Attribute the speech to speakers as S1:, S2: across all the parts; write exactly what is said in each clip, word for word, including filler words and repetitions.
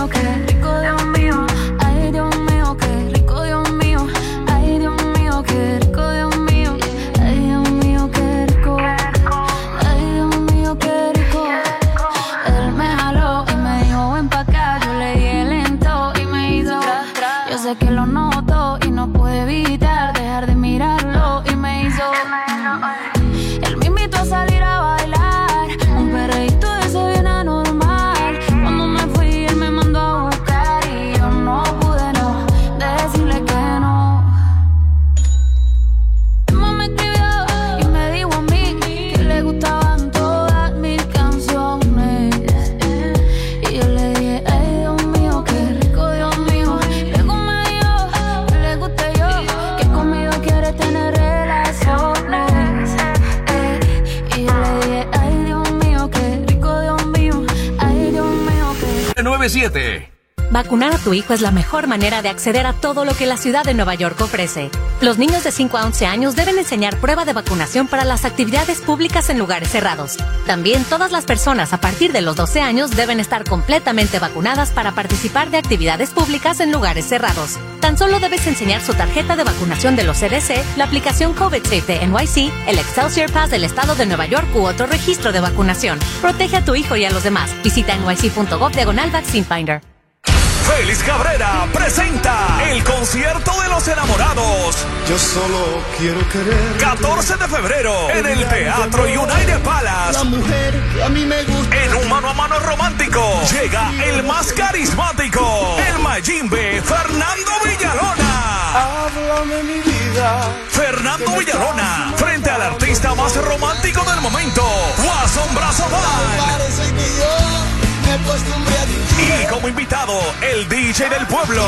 S1: mío, qué rico, Dios mío. Ay, Dios mío, qué rico, Dios mío. Ay, Dios mío, qué rico, Dios mío. Ay, Dios mío, qué rico. Ay, Dios mío, qué rico. Él me jaló y me dijo, ven pa' acá. Yo le di lento y me hizo. Yo sé que lo noto y no puedo evitar dejar de mirarlo. Y me hizo. Él me invitó a salir a bailar, un perreíto de ese bien anormal. Cuando me fui él me mandó a buscar y yo no pude no decirle que no. Emma me escribió y me dijo a mí que le gustaban todas mis canciones. Y yo le dije, ay Dios mío, qué rico, Dios mío. Luego me dijo que le guste yo, que conmigo quiere tener relaciones.
S2: nueve siete.
S3: Vacunar a tu hijo es la mejor manera de acceder a todo lo que la ciudad de Nueva York ofrece. Los niños de cinco a once años deben enseñar prueba de vacunación para las actividades públicas en lugares cerrados. También todas las personas a partir de los doce años deben estar completamente vacunadas para participar de actividades públicas en lugares cerrados. Tan solo debes enseñar su tarjeta de vacunación de los C D C, la aplicación COVID Safe de N Y C, el Excelsior Pass del estado de Nueva York u otro registro de vacunación. Protege a tu hijo y a los demás. Visita N Y C punto gov diagonal Vaccine Finder.
S2: Félix Cabrera presenta el concierto de los enamorados.
S4: Yo solo quiero querer.
S2: catorce de febrero en el Teatro United Palace.
S4: La mujer que a mí me gusta.
S2: En un mano a mano romántico llega el más carismático, el Mayimbe, Fernando Villalona.
S4: Háblame mi vida.
S2: Fernando Villalona frente al artista más romántico del momento, Guasón Brazo Band.
S4: Parece que yo me acostumbré a vivir.
S2: Y como invitado, el D J del pueblo,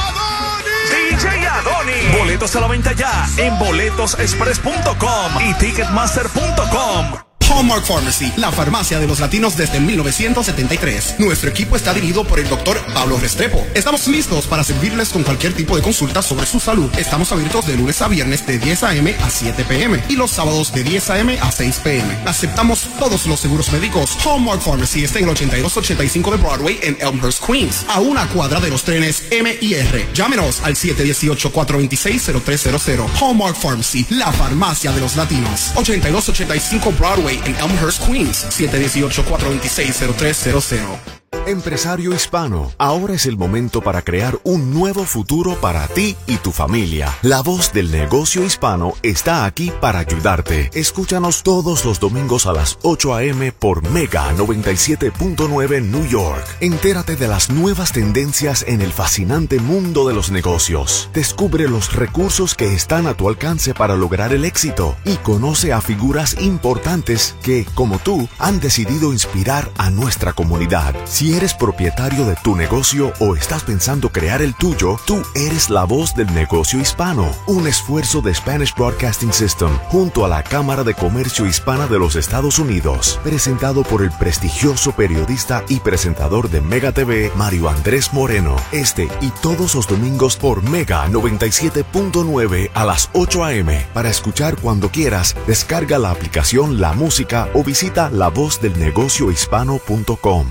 S2: D J Adoni. Boletos a la venta ya en boletos express punto com y ticketmaster punto com.
S5: Hallmark Pharmacy, la farmacia de los latinos desde mil novecientos setenta y tres. Nuestro equipo está dirigido por el doctor Pablo Restrepo. Estamos listos para servirles con cualquier tipo de consulta sobre su salud. Estamos abiertos de lunes a viernes de diez a eme a siete pe eme y los sábados de diez a eme a seis pe eme. Aceptamos todos los seguros médicos. Hallmark Pharmacy está en el ochenta y dos ochenta y cinco de Broadway en Elmhurst, Queens, a una cuadra de los trenes eme y erre. Llámenos al siete uno ocho, cuatro dos seis, cero tres cero cero. Hallmark Pharmacy, la farmacia de los latinos. ochenta y dos ochenta y cinco Broadway en Elmhurst, Queens, siete uno ocho, cuatro dos seis, cero tres cero cero.
S6: Empresario hispano, ahora es el momento para crear un nuevo futuro para ti y tu familia. La voz del negocio hispano está aquí para ayudarte. Escúchanos todos los domingos a las ocho a eme por Mega noventa y siete punto nueve New York. Entérate de las nuevas tendencias en el fascinante mundo de los negocios. Descubre los recursos que están a tu alcance para lograr el éxito y conoce a figuras importantes que, como tú, han decidido inspirar a nuestra comunidad. Si eres propietario de tu negocio o estás pensando crear el tuyo, tú eres la voz del negocio hispano. Un esfuerzo de Spanish Broadcasting System junto a la Cámara de Comercio Hispana de los Estados Unidos. Presentado por el prestigioso periodista y presentador de Mega T V, Mario Andrés Moreno. Este y todos los domingos por Mega noventa y siete punto nueve a las ocho a eme. Para escuchar cuando quieras, descarga la aplicación La Música o visita la voz del negocio hispano punto com.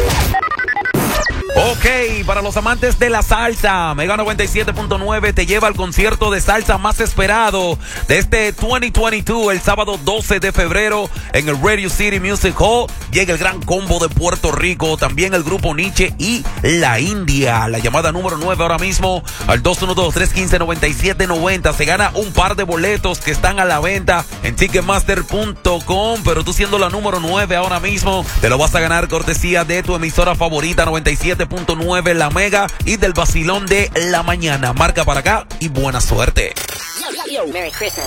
S7: Ok, para los amantes de la salsa, Mega noventa y siete punto nueve te lleva al concierto de salsa más esperado de este dos mil veintidós, el sábado doce de febrero en el Radio City Music Hall. Llega el gran combo de Puerto Rico, también el grupo Nietzsche y la India. La llamada número nueve ahora mismo al dos uno dos, tres uno cinco, nueve siete nueve cero. Se gana un par de boletos que están a la venta en ticketmaster punto com, pero tú siendo la número nueve ahora mismo, te lo vas a ganar cortesía de tu emisora favorita noventa y siete punto nueve La Mega y del vacilón de la mañana. Marca para acá y buena suerte.
S8: Yo, yo, Merry Christmas.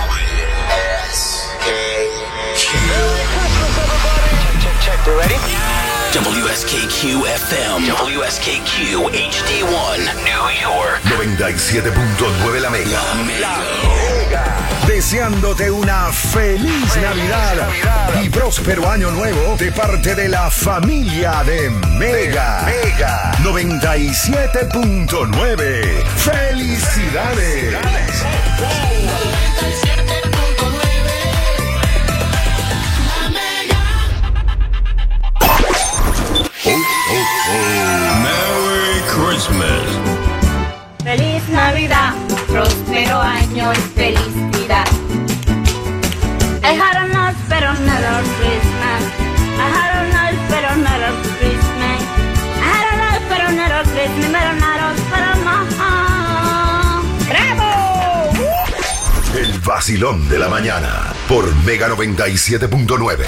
S9: W S K Q F M, W S K Q H D uno, New York.
S10: noventa y siete punto nueve La Mega.
S9: La Mega.
S10: Deseándote una feliz Navidad y próspero año nuevo de parte de la familia de Mega. Mega noventa y siete punto nueve. ¡Felicidades!
S4: Oh, oh, oh.
S10: Christmas.
S11: Feliz Navidad, próspero año y felicidad. I had a nice pero not a Christmas. I had a nice pero not a Christmas. I had a nice pero not a Christmas, pero not a pero no. ¡Bravo!
S10: El vacilón de la mañana por Mega noventa y siete punto nueve.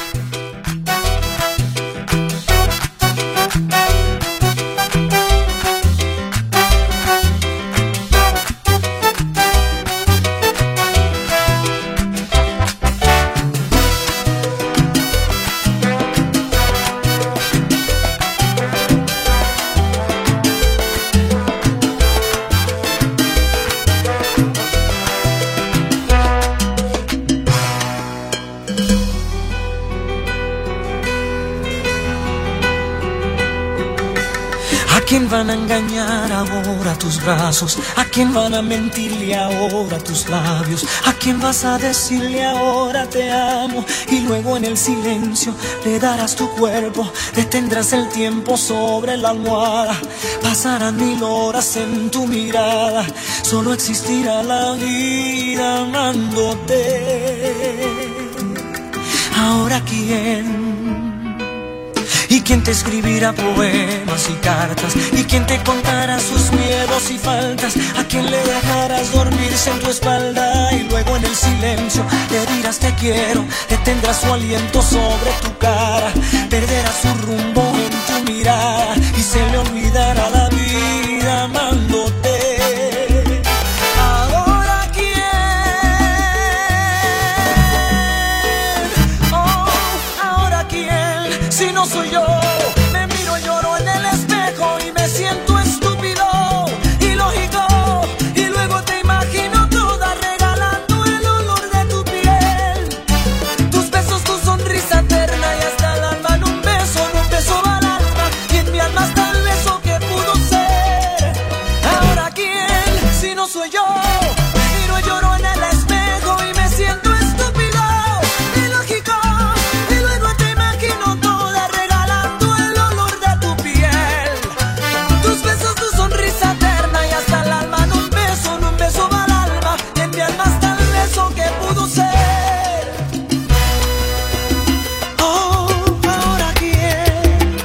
S12: ¿A quién van a engañar ahora tus brazos? ¿A quién van a mentirle ahora tus labios? ¿A quién vas a decirle ahora te amo? Y luego en el silencio le darás tu cuerpo, detendrás el tiempo sobre la almohada. Pasarán mil horas en tu mirada, solo existirá la vida amándote. Ahora quién. ¿Y quién te escribirá poemas y cartas? ¿Y quién te contará sus miedos y faltas? ¿A quién le dejarás dormirse en tu espalda? Y luego en el silencio le dirás te quiero, detendrás su aliento sobre tu cara, perderás su rumbo en tu mirada y se le olvidará la vida amándote. Ahora quién, oh, ahora quién, si no soy yo. Me miro, lloro en el espejo y me siento estúpido, ilógico, y luego te imagino toda regalando el olor de tu piel, tus besos, tu sonrisa eterna y hasta el alma en un beso, en un beso al alma, y en mi alma hasta el beso que pudo ser. Ahora quién, si no soy yo. Me miro, lloro en el espejo y me siento estúpido, ilógico, y luego te imagino toda regalando el olor de tu piel, tus besos, tu sonrisa eterna y hasta el alma en un beso, en un beso al alma, y en mi alma hasta el beso que pudo ser. Oh, ahora quién.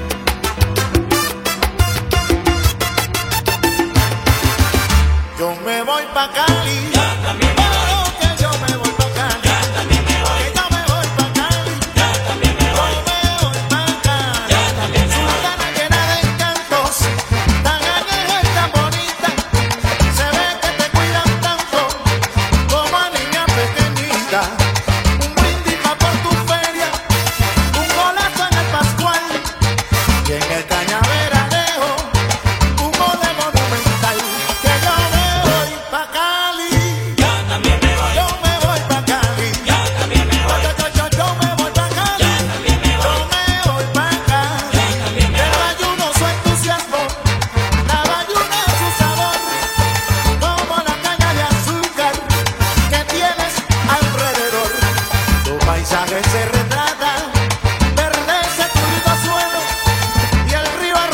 S4: Yo me voy pa' Cali. Yo también me voy. Que yo me voy pa' Cali. Yo también me voy. Que yo me voy pa' Cali. Yo también me voy. Yo me voy pa' Cali. Yo también me voy. Sultana llena de encantos, tan añeja y tan bonita. Se ve que te cuidan tanto como a niña pequeñita. Un brindis pa' por tu feria, un golazo en el Pascual y en el Cañaveralejo un modelo monumental. Que yo me voy pa' Cali. Yo también me voy. Yo me voy pa' Cali. Yo también me voy. Yo, yo, yo, yo me voy pa' Cali. Yo también me voy. Yo me voy pa' Cali. Yo también me voy. El bayuno su entusiasmo, la bayuna su sabor, como la caña de azúcar que tienes alrededor. Tu paisaje se retrata, verde ese tulido suelo y el río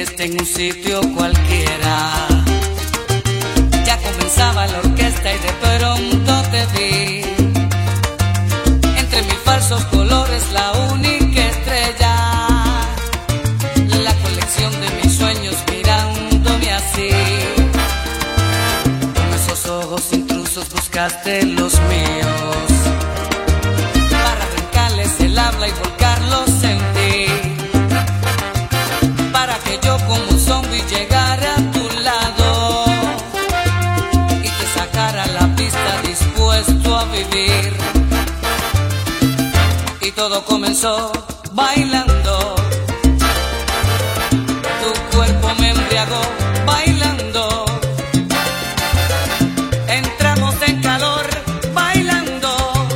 S13: viste en un sitio cualquiera. Ya comenzaba la orquesta y de pronto te vi. Entre mil falsos colores, la única estrella. La colección de mis sueños mirándome así. Con esos ojos intrusos buscaste los míos. Para arrancarles el habla y volcarlos en ti. Para que yo como un zombie llegara a tu lado y te sacara a la pista dispuesto a vivir. Y todo comenzó bailando. Tu cuerpo me embriagó bailando. Entramos en calor bailando.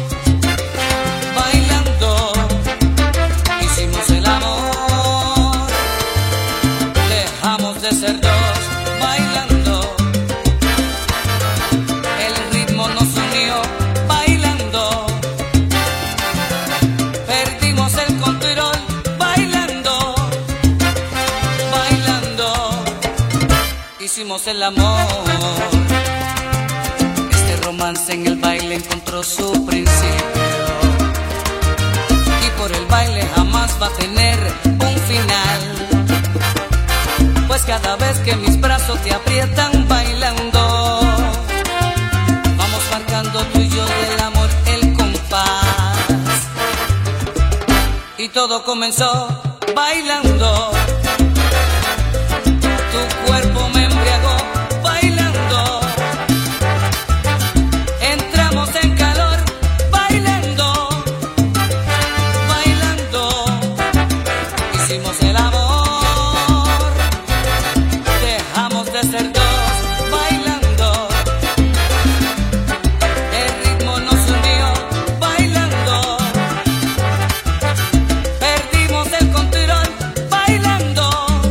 S13: Bailando. Hicimos el amor. Dejamos de ser dos bailando. El ritmo nos unió bailando. Perdimos el control bailando. Bailando. Hicimos el amor. Este romance en el baile encontró su principio. Y por el baile jamás va a tener un final. Pues cada vez que mis brazos te aprietan bailando, vamos marcando tú y yo del amor el compás. Y todo comenzó bailando. Tu cuerpo me embriagó bailando. Entramos en calor bailando. Bailando. Hicimos el amor. Dejamos de ser dos bailando. El ritmo nos unió bailando. Perdimos el control bailando.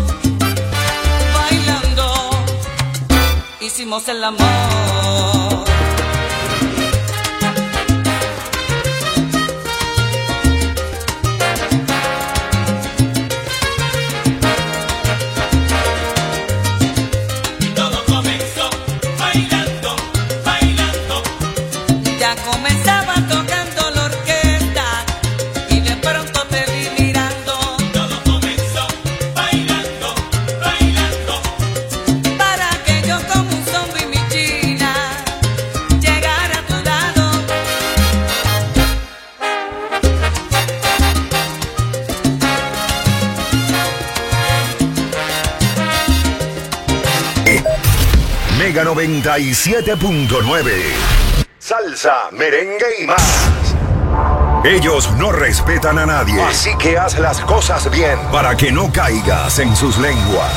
S13: Bailando. Hicimos el amor.
S14: Todo comenzó bailando, bailando.
S13: Ya comenzaba tocando la orquesta y de pronto te vi mirando.
S14: Todo comenzó bailando, bailando.
S13: Para que yo como un zombie mi china llegara a tu lado.
S10: Mega noventa y siete punto nueve. Salsa, merengue y más. Ellos no respetan a nadie, así que haz las cosas bien para que no caigas en sus lenguas.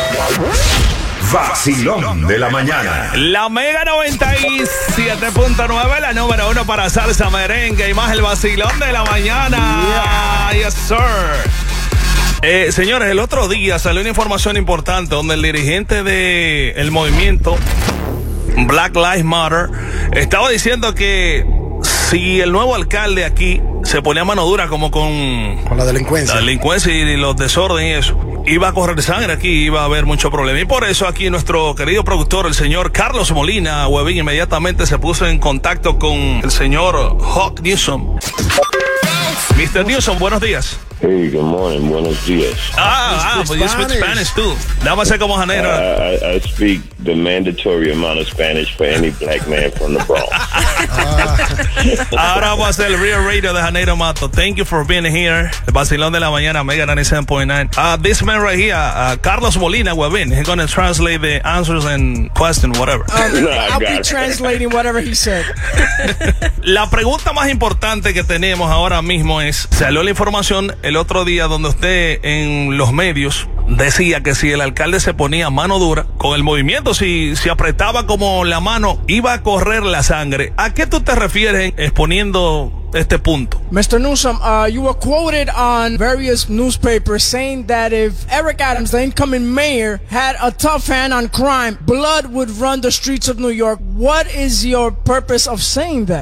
S10: Vacilón de la mañana.
S2: La Mega noventa y siete punto nueve, la número uno para salsa, merengue y más, el vacilón de la mañana. Yes, sir. Eh, señores, el otro día salió una información importante donde el dirigente del el movimiento Black Lives Matter estaba diciendo que si el nuevo alcalde aquí se ponía mano dura como con,
S15: con la delincuencia,
S2: la delincuencia y los desórdenes y eso, iba a correr sangre aquí, iba a haber mucho problema. Y por eso aquí nuestro querido productor, el señor Carlos Molina Huevín, inmediatamente se puso en contacto con el señor Hawk Newsom. mister Newsom, buenos días.
S16: Hey, good morning, buenos días.
S2: Ah, ah, but you speak Spanish too. Dame como janero.
S16: I, I, I speak the mandatory amount of Spanish for any black man from the Bronx.
S2: Ahora vamos a hacer el Real Radio de Janeiro Mato. Thank you for being here. El vacilón de la mañana, Mega ninety seven point nine. Uh, this man right here, uh, Carlos Molina Huevín, he's going to translate the answers and question, whatever.
S17: Um, I'll be translating whatever he said.
S2: La pregunta más importante que tenemos ahora mismo es, salió la información el otro día donde usted en los medios decía que si el alcalde se ponía mano dura con el movimiento, si, si apretaba como la mano, iba a correr la sangre. ¿A qué tú te refieres exponiendo este punto?
S17: mister Newsom, uh, you were quoted on various newspapers saying that if Eric Adams, the incoming mayor, had a tough hand on crime, blood would run the streets of New York. What is your purpose of saying that?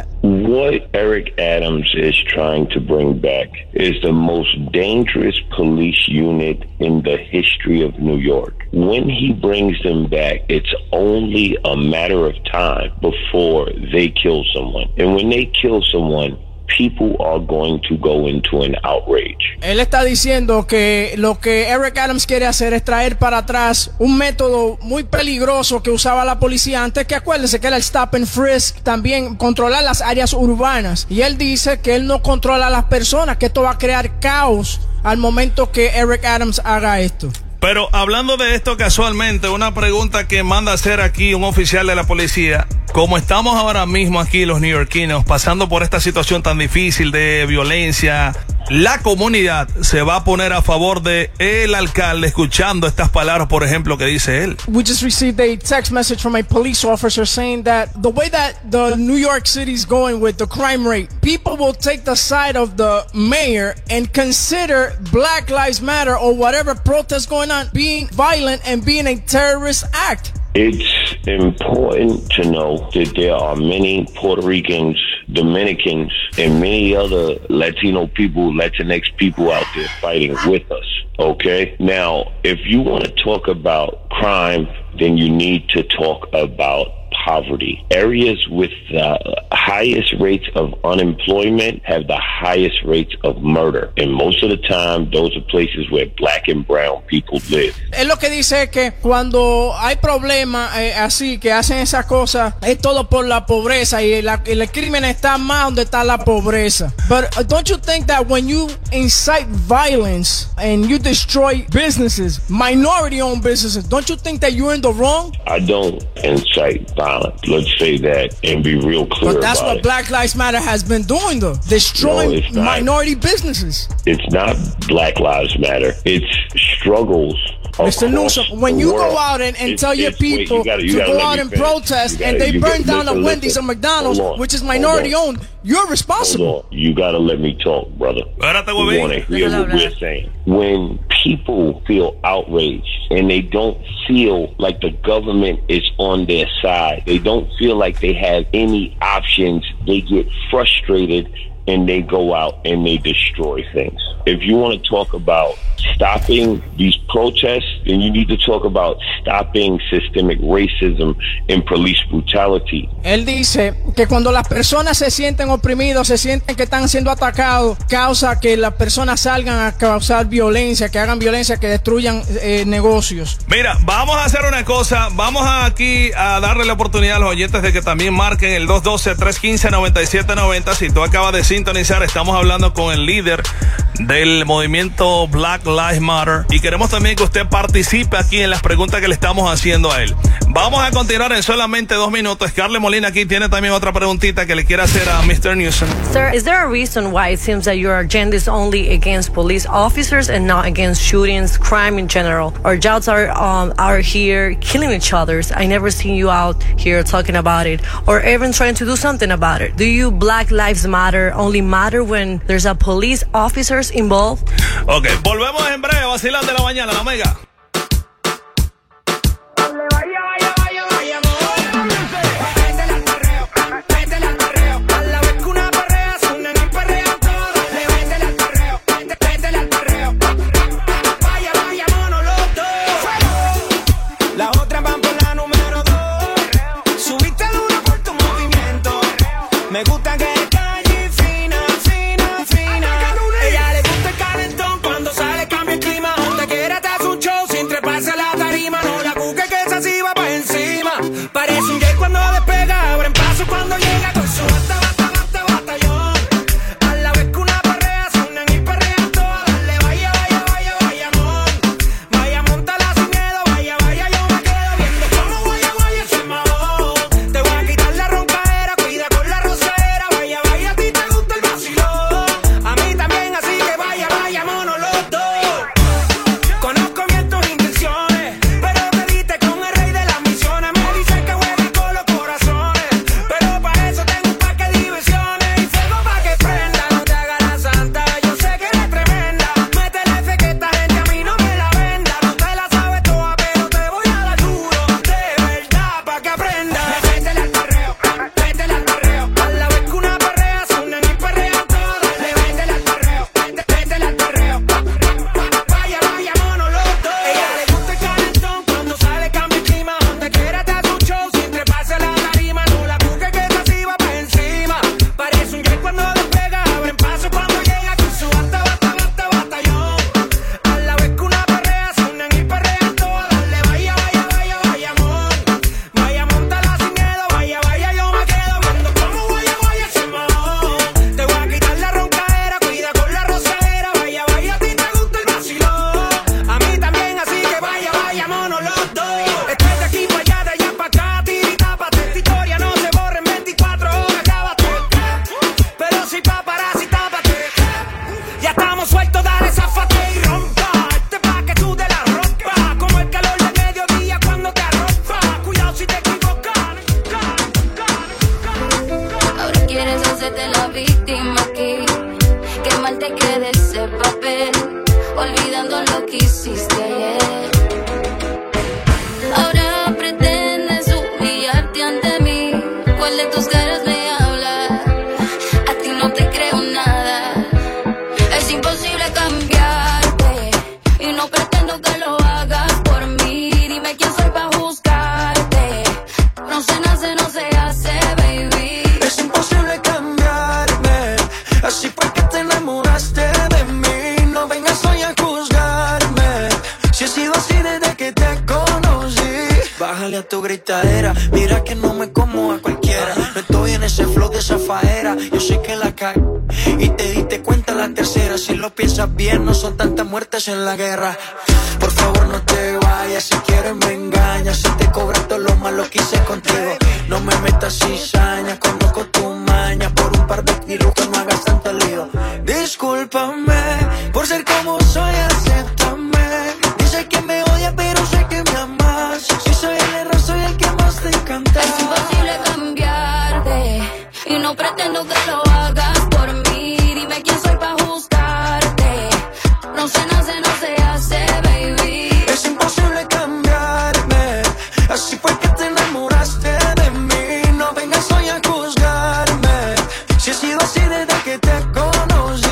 S16: What Eric Adams is trying to bring back is the most dangerous police unit in the history of New York. When he brings them back, it's only a matter of time before they kill someone. And when they kill someone, people are going to go into an outrage.
S17: Él está diciendo que lo que Eric Adams quiere hacer es traer para atrás un método muy peligroso que usaba la policía antes, que acuérdense que era el stop and frisk, también controlar las áreas urbanas. Y él dice que él no controla a las personas, que esto va a crear caos al momento que Eric Adams haga esto.
S2: Pero hablando de esto casualmente, una pregunta que manda a hacer aquí un oficial de la policía. Como estamos ahora mismo aquí los neoyorquinos pasando por esta situación tan difícil de violencia, la comunidad se va a poner a favor de el alcalde escuchando estas palabras, por ejemplo, que dice él.
S17: We just received a text message from a police officer saying that the way that the New York City is going with the crime rate, people will take the side of the mayor and consider Black Lives Matter or whatever protest going on being violent and being a terrorist act.
S16: It's important to know that there are many Puerto Ricans, Dominicans, and many other Latino people, Latinx people out there fighting with us, okay? Now, if you want to talk about crime, then you need to talk about poverty. Areas with the highest rates of unemployment have the highest rates of murder. And most of the time, those are places where black and brown people live.
S17: Él lo que dice es que cuando hay problemas eh, así, que hacen esas cosas, es todo por la pobreza y la, el crimen está más donde está la pobreza. But uh, don't you think that when you incite violence and you destroy businesses, minority-owned businesses, don't you think that you're in the wrong?
S16: I don't incite violence. Let's say that and be real clear
S17: But that's
S16: about
S17: what
S16: it.
S17: Black Lives Matter has been doing, though. Destroying
S16: No, it's not.
S17: minority businesses.
S16: It's not Black Lives Matter. It's struggles.
S17: Mister
S16: across
S17: Newsom, when
S16: the
S17: you
S16: world.
S17: go out and, and
S16: It's-
S17: tell your
S16: it's- wait, you
S17: people
S16: gotta- you
S17: to
S16: gotta
S17: go
S16: let
S17: out
S16: me
S17: and
S16: finish.
S17: protest
S16: You
S17: and
S16: gotta-
S17: they
S16: you
S17: burn
S16: gotta-
S17: down a
S16: listen,
S17: Wendy's
S16: listen.
S17: or McDonald's,
S16: Hold on.
S17: which is
S16: Hold
S17: minority
S16: on.
S17: owned, you're responsible.
S16: Hold on. You gotta let me talk, brother.
S2: Espérate,
S16: We
S2: huevín.
S16: wanna hear what we're saying. When people feel outraged and they don't feel like the government is on their side, they don't feel like they have any options, they get frustrated and they go out and they destroy things. If you want to talk about stopping these protests, then you need to talk about stopping systemic racism and police brutality.
S17: Él dice que cuando las personas se sienten oprimidos, se sienten que están siendo atacados, causa que las personas salgan a causar violencia, que hagan violencia, que destruyan eh, negocios.
S2: Mira, vamos a hacer una cosa. Vamos a aquí a darle la oportunidad a los oyentes de que también marquen el dos uno dos, tres uno cinco, nueve siete nueve cero. Si tú acabas de sintonizar, estamos hablando con el líder del movimiento Black Lives Matter y queremos también que usted participe aquí en las preguntas que le estamos haciendo a él. Vamos a continuar en solamente dos minutos. Scarlett Molina aquí tiene también otra preguntita que le quiere hacer a mister Newsom.
S15: Sir, is there a reason why it seems that your agenda is only against police officers and not against shootings, crime in general? Our jobs are um, are here killing each other. I never seen you out here talking about it or even trying to do something about it. Do you Black Lives Matter only matter when there's a police officers involved?
S2: Ok, volvemos en breve, vacilando de la mañana, la mega.
S12: Las otras van por la número dos. Subiste el uno por tu movimiento. Me gusta que calle fina, fina, fina. Ella le gusta el calentón cuando sale cambia el clima. Donde quiera te hace un show sin treparse a la tarima. No la cuque que esa sí va pa' encima. Parece un jet cuando despega. Abren paso cuando llega con su bata, bata, bata, batallón. A la vez que una perrea suenan y perrean todas. Dale, vaya, vaya, vaya, vaya, amor. Vaya, montala sin miedo. Vaya, vaya, yo me quedo viendo cómo vaya, vaya, se mamó. Te voy a quitar la roncadera. Cuida con la rosera. Vaya, vaya, a ti te gusta el vacilón. A mí también, así que vaya, vaya, mono los dos. Conozco bien tus intenciones, pero te Bájale a tu gritadera, mira que no me como a cualquiera. No estoy en ese flow de esa faera, yo sé que la cae y te diste cuenta la tercera. Si lo piensas bien, no son tantas muertes en la guerra. Por favor no te vayas, si quieres me engañas. Si te cobras todo lo malo que hice contigo, no me metas cizaña. Conozco tu maña, por un par de kilos que no hagas tanto lío. Discúlpame por ser como soy, acéptame. Dice que me odia pero sé que me amas. Si soy el error, soy el que más te encanta.
S1: Es imposible cambiarte y no pretendo que lo hagas por mí. Dime quién soy pa' juzgarte. No se nace, no se hace, baby.
S12: Es imposible cambiarme, así fue que te enamoraste de mí. No vengas hoy a juzgarme, si he sido así desde que te conocí.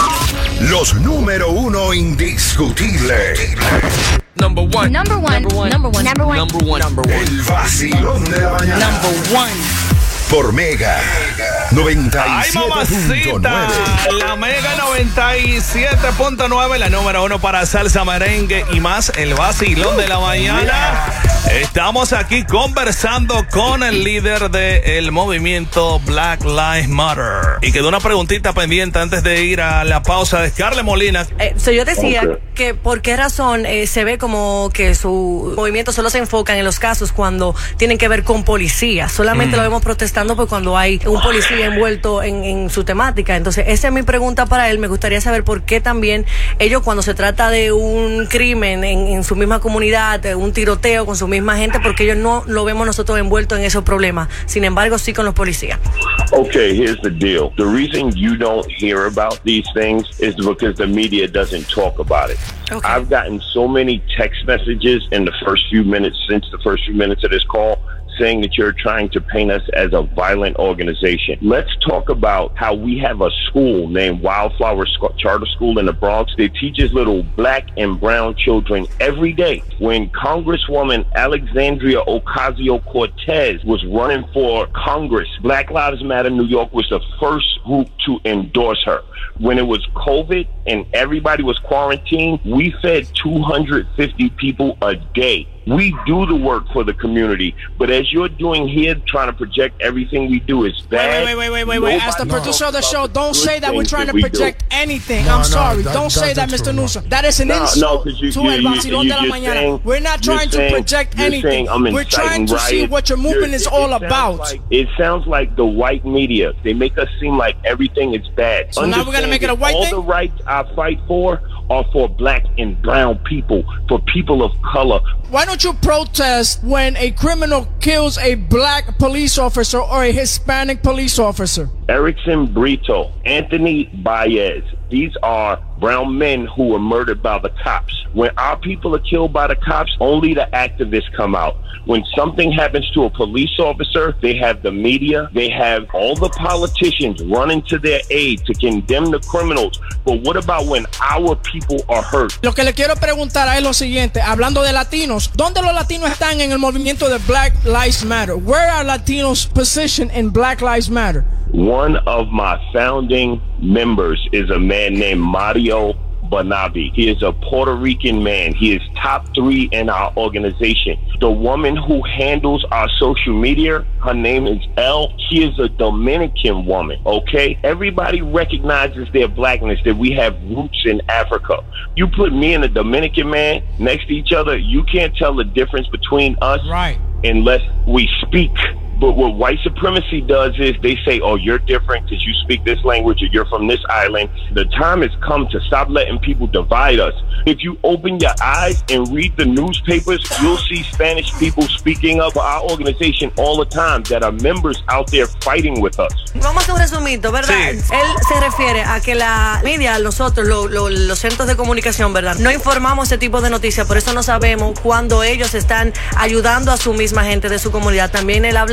S10: Los número uno indiscutibles.
S14: Number one.
S1: Number one. Number one. Number one.
S14: Number one. Number one. Number one.
S10: El vacilón de la mañana.
S14: Number one.
S10: Por Mega noventa y
S2: Ay,
S10: siete punto nueve.
S2: mamacita, la Mega noventa y siete punto nueve, la número uno para salsa, merengue y más, el vacilón de la mañana. Estamos aquí conversando con el líder del movimiento Black Lives Matter. Y quedó una preguntita pendiente antes de ir a la pausa de Scarlett Molina.
S15: Eh, so yo decía
S16: Okay.
S15: que por qué razón eh, se ve como que su movimiento solo se enfoca en los casos cuando tienen que ver con policía. Solamente
S2: Mm.
S15: lo vemos protestando por cuando hay un policía envuelto en, en su temática. Entonces, esa es mi pregunta para él. Me gustaría saber por qué también ellos, cuando se trata de un crimen en, en su misma comunidad, de un tiroteo con su misma gente, porque ellos no lo vemos nosotros envueltos en esos problemas. Sin embargo, sí con los policías.
S16: Okay, here's the deal. The reason you don't hear about these things is because the media doesn't talk about it.
S15: Okay.
S16: I've gotten so many text messages in the first few minutes, since the first few minutes of this call, saying that you're trying to paint us as a violent organization. Let's talk about how we have a school named Wildflower Sc- Charter School in the Bronx that teaches little black and brown children every day. When Congresswoman Alexandria Ocasio-Cortez was running for Congress, Black Lives Matter New York was the first group to endorse her. When it was COVID and everybody was quarantined, we fed two hundred fifty people a day. We do the work for the community, but as you're doing here, trying to project everything we do is bad.
S17: Wait, wait, wait, wait, wait, wait. As the
S16: Nobody
S17: producer of the
S16: talks
S17: show,
S16: about the
S17: don't say
S16: good
S17: that we're
S16: things
S17: trying to
S16: we do.
S17: project anything.
S10: No,
S17: I'm
S10: no,
S17: sorry.
S10: that-
S17: Don't say that,
S10: that's
S17: Mister
S10: true.
S17: Newsom. That is an
S16: No, no,
S17: insult
S16: 'cause you-
S17: to
S16: you-
S17: El
S16: you-
S17: Vacilón de la
S16: you're
S17: Mañana.
S16: saying-
S17: We're not
S16: you're
S17: trying to
S16: saying-
S17: project
S16: you're
S17: anything.
S16: saying I'm
S17: We're trying to see
S16: inciting
S17: what your
S16: riots.
S17: movement is
S16: It
S17: all
S16: sounds
S17: about.
S16: like- it sounds like the white media. They make us seem like everything is bad.
S17: So now we're gonna make it a
S16: Understand
S17: white
S16: that all
S17: thing?
S16: the rights I fight for are for black and brown people, for people of color.
S17: Why don't you protest when a criminal kills a black police officer or a Hispanic police officer?
S16: Erickson Brito, Anthony Baez. These are brown men who were murdered by the cops. When our people are killed by the cops, only the activists come out. When something happens to a police officer, they have the media, they have all the politicians running to their aid to condemn the criminals. But what about when our people are hurt?
S17: Lo que le quiero preguntar a él es lo siguiente, hablando de latinos, ¿dónde los latinos están en el movimiento de Black Lives Matter? Where are Latinos positioned in Black Lives Matter?
S16: One of my founding members is a man named Mario Banabi. He is a Puerto Rican man. He is top three in our organization. The woman who handles our social media, her name is Elle. She is a Dominican woman, okay? Everybody recognizes their blackness, that we have roots in Africa. You put me and a Dominican man next to each other, you can't tell the difference between us
S17: right.
S16: unless we speak. But what white supremacy does is they say, oh, you're different because you speak this language or you're from this island. The time has come to stop letting people divide us. If you open your eyes and read the newspapers, you'll see Spanish people speaking up for our organization all the time that are members out there fighting with us.
S15: Vamos a hacer un resumito, ¿verdad?
S2: Sí.
S15: Él se refiere a que la media, nosotros, lo- lo- los centros de comunicación, ¿verdad? No informamos ese tipo de noticias, por eso no sabemos cuando ellos están ayudando a su misma gente de su comunidad. También él habla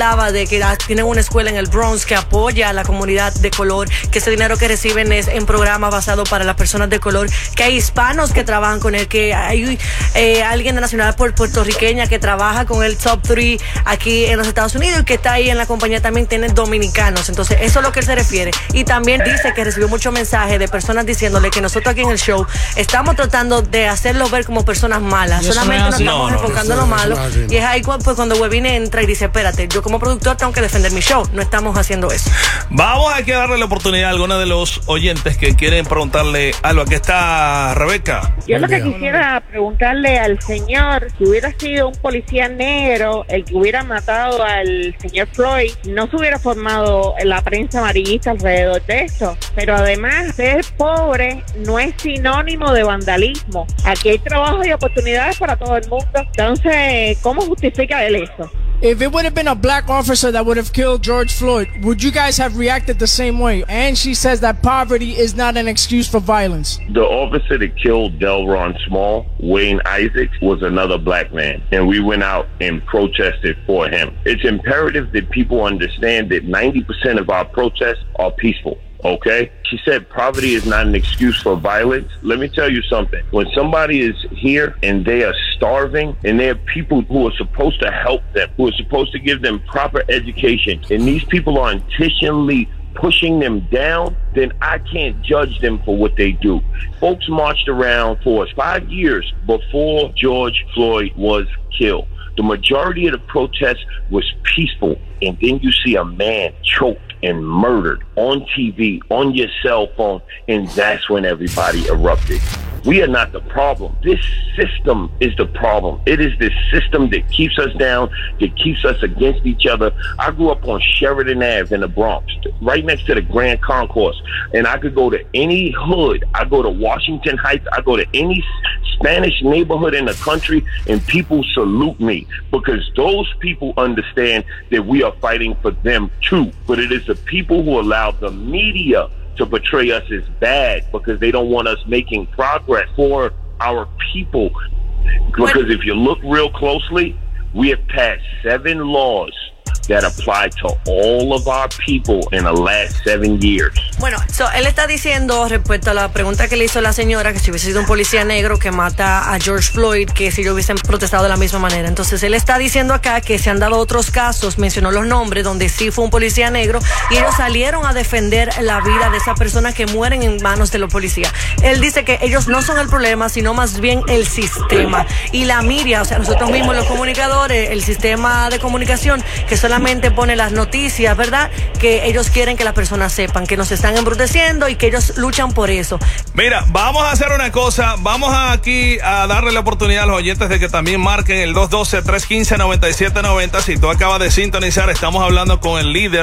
S15: hablaba de que tienen una escuela en el Bronx que apoya a la comunidad de color, que ese dinero que reciben es en programas basados para las personas de color, que hay hispanos que trabajan con él, que hay eh, alguien de nacionalidad puertorriqueña que trabaja con el top tres aquí en los Estados Unidos y que está ahí en la compañía también tienen dominicanos. Entonces eso es lo que él se refiere. Y también dice que recibió muchos mensajes de personas diciéndole que nosotros aquí en el show estamos tratando de hacerlos ver como personas malas, solamente nos estamos no, no, enfocando en lo malo, y es ahí pues, cuando Webin entra y dice, espérate, yo como productor tengo que defender mi show, no estamos haciendo eso.
S2: Vamos a que darle la oportunidad a alguno de los oyentes que quieren preguntarle algo. Aquí está Rebeca.
S18: Yo lo que quisiera preguntarle al señor, si hubiera sido un policía negro el que hubiera matado al señor Floyd, no se hubiera formado la prensa amarillista alrededor de esto. Pero además, ser pobre no es sinónimo de vandalismo. Aquí hay trabajo y oportunidades para todo el mundo. Entonces, ¿cómo justifica él eso?
S17: If it would have been a black officer that would have killed George Floyd, would you guys have reacted the same way? And she says that poverty is not an excuse for violence.
S16: The officer that killed Delron Small, Wayne Isaacs, was another black man, and we went out and protested for him. It's imperative that people understand that ninety percent of our protests are peaceful. Okay? She said poverty is not an excuse for violence. Let me tell you something. When somebody is here and they are starving and there are people who are supposed to help them, who are supposed to give them proper education, and these people are intentionally pushing them down, then I can't judge them for what they do. Folks marched around for five years before George Floyd was killed. The majority of the protest was peaceful, and then you see a man choked and murdered on T V, on your cell phone, and that's when everybody erupted. We are not the problem. This system is the problem. It is this system that keeps us down, that keeps us against each other. I grew up on Sheridan Ave in the Bronx, right next to the Grand Concourse, and I could go to any hood. I go to Washington Heights. I go to any Spanish neighborhood in the country, and people salute me because those people understand that we are fighting for them too. But it is the people who allow the media to portray us as bad because they don't want us making progress for our people. Because if you look real closely, we have passed seven laws that apply to all of our people in the last seven years.
S15: Bueno, so, él está diciendo respecto a la pregunta que le hizo la señora, que si hubiese sido un policía negro que mata a George Floyd, que si ellos hubiesen protestado de la misma manera. Entonces él está diciendo acá que se han dado otros casos, mencionó los nombres, donde sí fue un policía negro y ellos salieron a defender la vida de esas personas que mueren en manos de los policías. Él dice que ellos no son el problema, sino más bien el sistema y la media, o sea, nosotros mismos los comunicadores, el sistema de comunicación que solamente pone las noticias, ¿verdad? Que ellos quieren que las personas sepan que nos están embruteciendo y que ellos luchan por eso.
S2: Mira, vamos a hacer una cosa, vamos aquí a darle la oportunidad a los oyentes de que también marquen el dos uno dos, tres uno cinco, nueve siete nueve cero. Si tú acabas de sintonizar, estamos hablando con el líder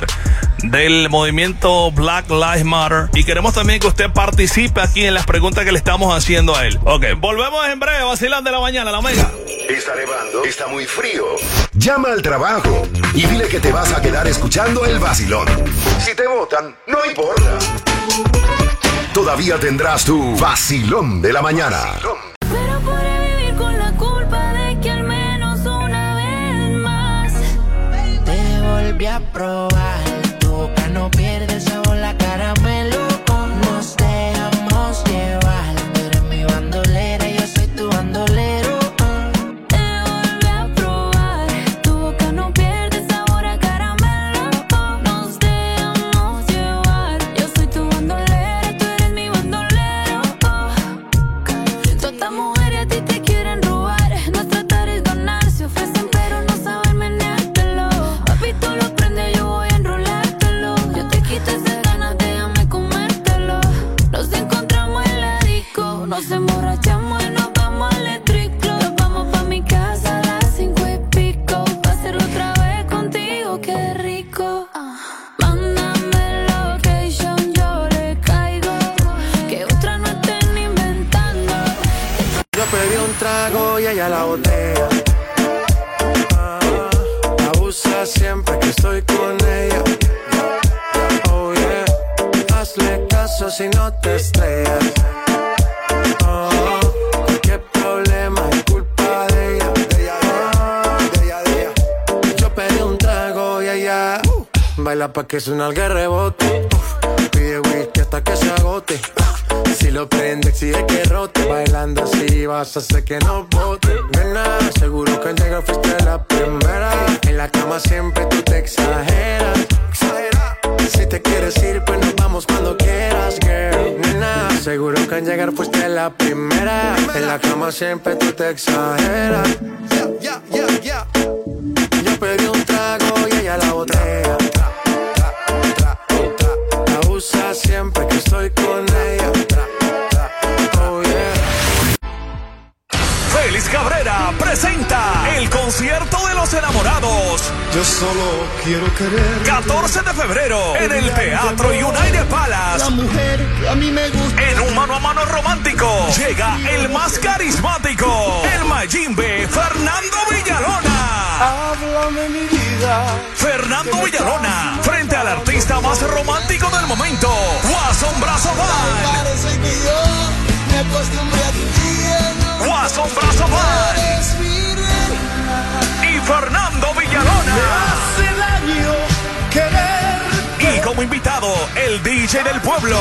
S2: del movimiento Black Lives Matter y queremos también que usted participe aquí en las preguntas que le estamos haciendo a él. Ok, volvemos en breve, vacilón de la mañana, la Mega.
S10: Está nevando, está muy frío. Llama al trabajo y dile que te vas a quedar escuchando el vacilón. Si te votan, no importa. Todavía tendrás tu vacilón de la mañana.
S1: Pero podré vivir con la culpa de que al menos una vez más te volví a probar. Tu boca no pierde el sabor, la caramelo. Nos dejamos llevar. Tú eres mi bandolera, yo soy tu bandolero. Te volví a probar. Tu boca no pierde el sabor a caramelo. Nos dejamos llevar. Yo soy tu bandolera, tú eres mi bandolero. Todas estas mujeres a ti te quieren robar. No tratar es ganar, se ofrecen pero no saben meneártelo. Papi, tú lo prendes, yo voy a enrolártelo. Yo te quito esas ganas, déjame comértelo. Nos encontramos en la disco, nos emborrachamos y nos vamos al electrico. Nos vamos pa' mi casa a las cinco y pico. Pa' hacerlo otra vez contigo, qué rico. Mándame location, yo le caigo. Que otra no estén inventando.
S19: Yo pedí un trago y ella la botella. Ah, abusa siempre que estoy con ella. Oh yeah, hazle caso si no te estrellas. Oh, qué problema es culpa de ella. De ella, de ella, de ella, de ella. Yo pedí un trago y ella baila pa' que suena el rebote. Uf, pide whisky hasta que se agote. Si lo prende, exige que rote. Bailando así vas a hacer que no bote. Nena, seguro que al llegar fuiste la primera. En la cama siempre tú te exageras. Si te quieres ir, pues nos vamos cuando quieras, girl. Nena, seguro que al llegar fuiste la primera. En la cama siempre tú te exageras. Yeah, yeah, yeah, yeah. Yo pedí un trago y ella la botella. La usa siempre que estoy con ella. Oh yeah.
S2: Félix Cabrera presenta el concierto de los enamorados.
S20: Yo solo quiero querer.
S2: catorce de febrero en el Teatro United Palace.
S20: La mujer que a mí me gusta.
S2: En un mano a mano romántico llega el más carismático, el Mayimbe, Fernando Villalona.
S20: Háblame mi vida.
S2: Fernando Villalona, frente al artista más romántico del momento, Guasón Brazo Band.
S20: Parece que yo me acostumbré a ti.
S2: Guasón Brazo Band. Y Fernando Villalona.
S20: Me hace daño querer.
S2: Y como invitado, el D J del pueblo,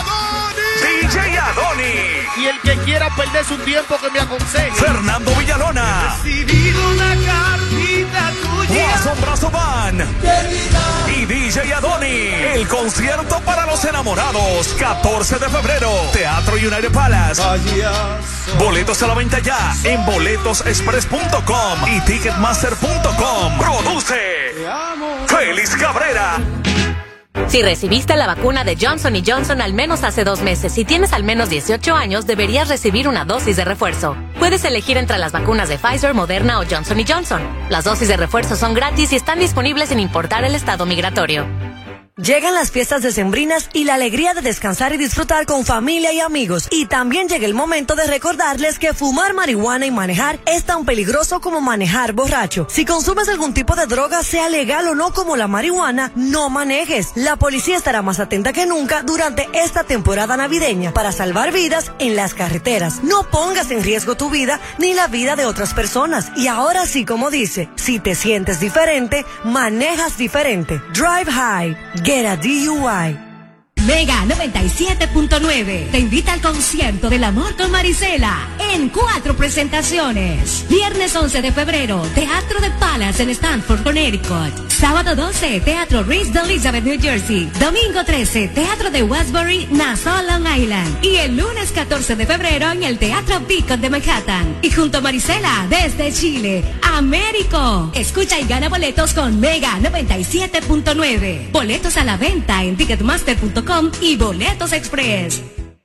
S2: D J Adoni.
S21: Y el que quiera perderse un tiempo que me aconseje.
S2: Fernando Villalona.
S20: He recibido una cartita tuya.
S2: Guasón Brazo Band. Y D J Adoni. El concierto para los enamorados. catorce de febrero. Teatro United Palace. Boletos a la venta ya en boletos express punto com y ticketmaster punto com. Produce Félix Cabrera.
S3: Si recibiste la vacuna de Johnson y Johnson al menos hace dos meses y tienes al menos dieciocho años, deberías recibir una dosis de refuerzo. Puedes elegir entre las vacunas de Pfizer, Moderna o Johnson y Johnson. Las dosis de refuerzo son gratis y están disponibles sin importar el estado migratorio.
S22: Llegan las fiestas decembrinas y la alegría de descansar y disfrutar con familia y amigos. Y también llega el momento de recordarles que fumar marihuana y manejar es tan peligroso como manejar borracho. Si consumes algún tipo de droga, sea legal o no como la marihuana, no manejes. La policía estará más atenta que nunca durante esta temporada navideña para salvar vidas en las carreteras. No pongas en riesgo tu vida ni la vida de otras personas. Y ahora sí, como dice, si te sientes diferente, manejas diferente. Drive high. Get a D U I.
S23: Mega noventa y siete punto nueve te invita al concierto del amor con Marisela en cuatro presentaciones. Viernes once de febrero, Teatro de Palace en Stanford, Connecticut. Sábado doce, Teatro Ritz de Elizabeth, New Jersey. Domingo trece, Teatro de Westbury, Nassau, Long Island. Y el lunes catorce de febrero en el Teatro Beacon de Manhattan. Y junto a Marisela, desde Chile, Américo. Escucha y gana boletos con Mega noventa y siete punto nueve. Boletos a la venta en ticketmaster punto com y Boletos Express.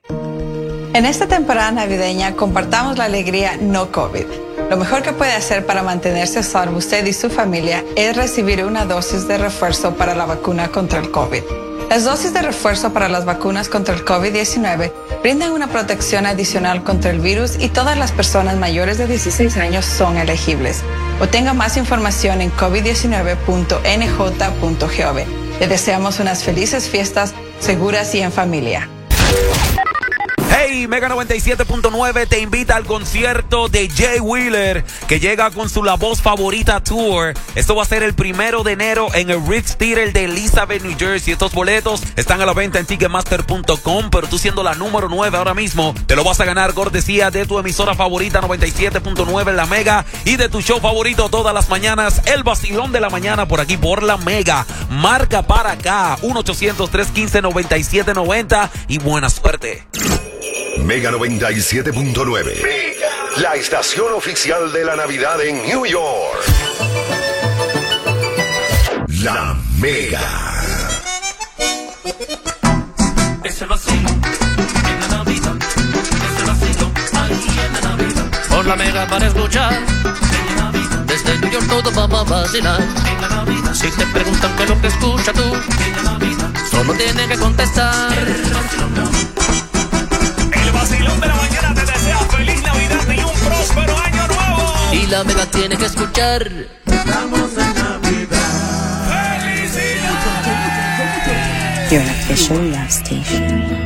S24: En esta temporada navideña compartamos la alegría no COVID. Lo mejor que puede hacer para mantenerse a salvo usted y su familia es recibir una dosis de refuerzo para la vacuna contra el COVID. Las dosis de refuerzo para las vacunas contra el COVID diecinueve brindan una protección adicional contra el virus y todas las personas mayores de dieciséis años son elegibles. Obtenga más información en covid diecinueve punto n j punto gov. Le deseamos unas felices fiestas seguras y en familia.
S7: Hey, Mega noventa y siete punto nueve te invita al concierto de Jay Wheeler, que llega con su La Voz Favorita Tour. Esto va a ser el primero de enero en el Ritz Theater de Elizabeth, New Jersey. Estos boletos están a la venta en ticketmaster punto com, pero tú siendo la número nueve ahora mismo, te lo vas a ganar cortesía de tu emisora favorita noventa y siete punto nueve, La Mega, y de tu show favorito todas las mañanas, El Vacilón de la Mañana, por aquí por La Mega. Marca para acá, uno ochocientos, tres uno cinco, nueve siete nueve cero y buena suerte.
S10: Mega noventa y siete punto nueve. La estación oficial de la Navidad en New York. La Mega.
S25: Es el vacilo en la Navidad. Es el vacilo ahí en la Navidad. Por la Mega para escuchar. En la Navidad. Desde New York todo va a vacilar. En la Navidad. Si te preguntan qué es lo que escuchas tú. En la Navidad. Solo tienes que contestar. El vacilón.
S2: El vacilón de la mañana te desea feliz Navidad y un próspero año nuevo.
S25: Y la Mega tiene que escuchar.
S20: Estamos en Navidad.
S26: Your official love station.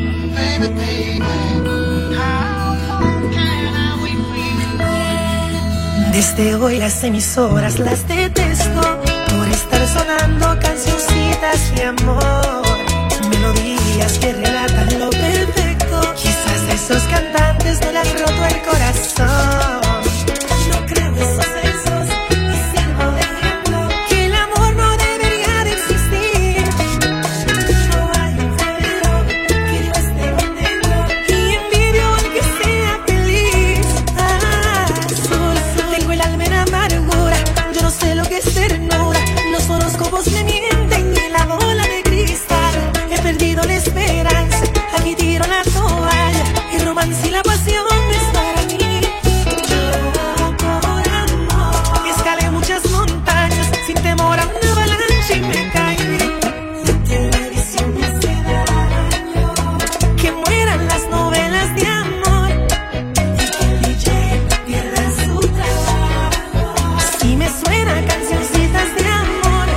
S27: Desde hoy las emisoras las detesto por estar
S12: siempre sonando cancioncitas de amor, melodías que relatan lo perfecto. Quizás a esos cantantes no le han roto el corazón. No creo esos besos y sirvo de ejemplo que el amor no debería de existir. No hay enfermero que yo esté contento y envidio al que sea feliz. Azul, tengo el alma en amargura, yo no sé lo que es ternura. Los horóscopos me mienten y la bola de cristal. He perdido la esperanza, aquí tiro la toalla. El romance y la pasión es para mí. Yo por amor escalé muchas montañas sin temor a una avalancha y me caí. La televisión me hace daño, que mueran las novelas de amor y que el D J pierda su trabajo. Si me suena cancioncitas de amor.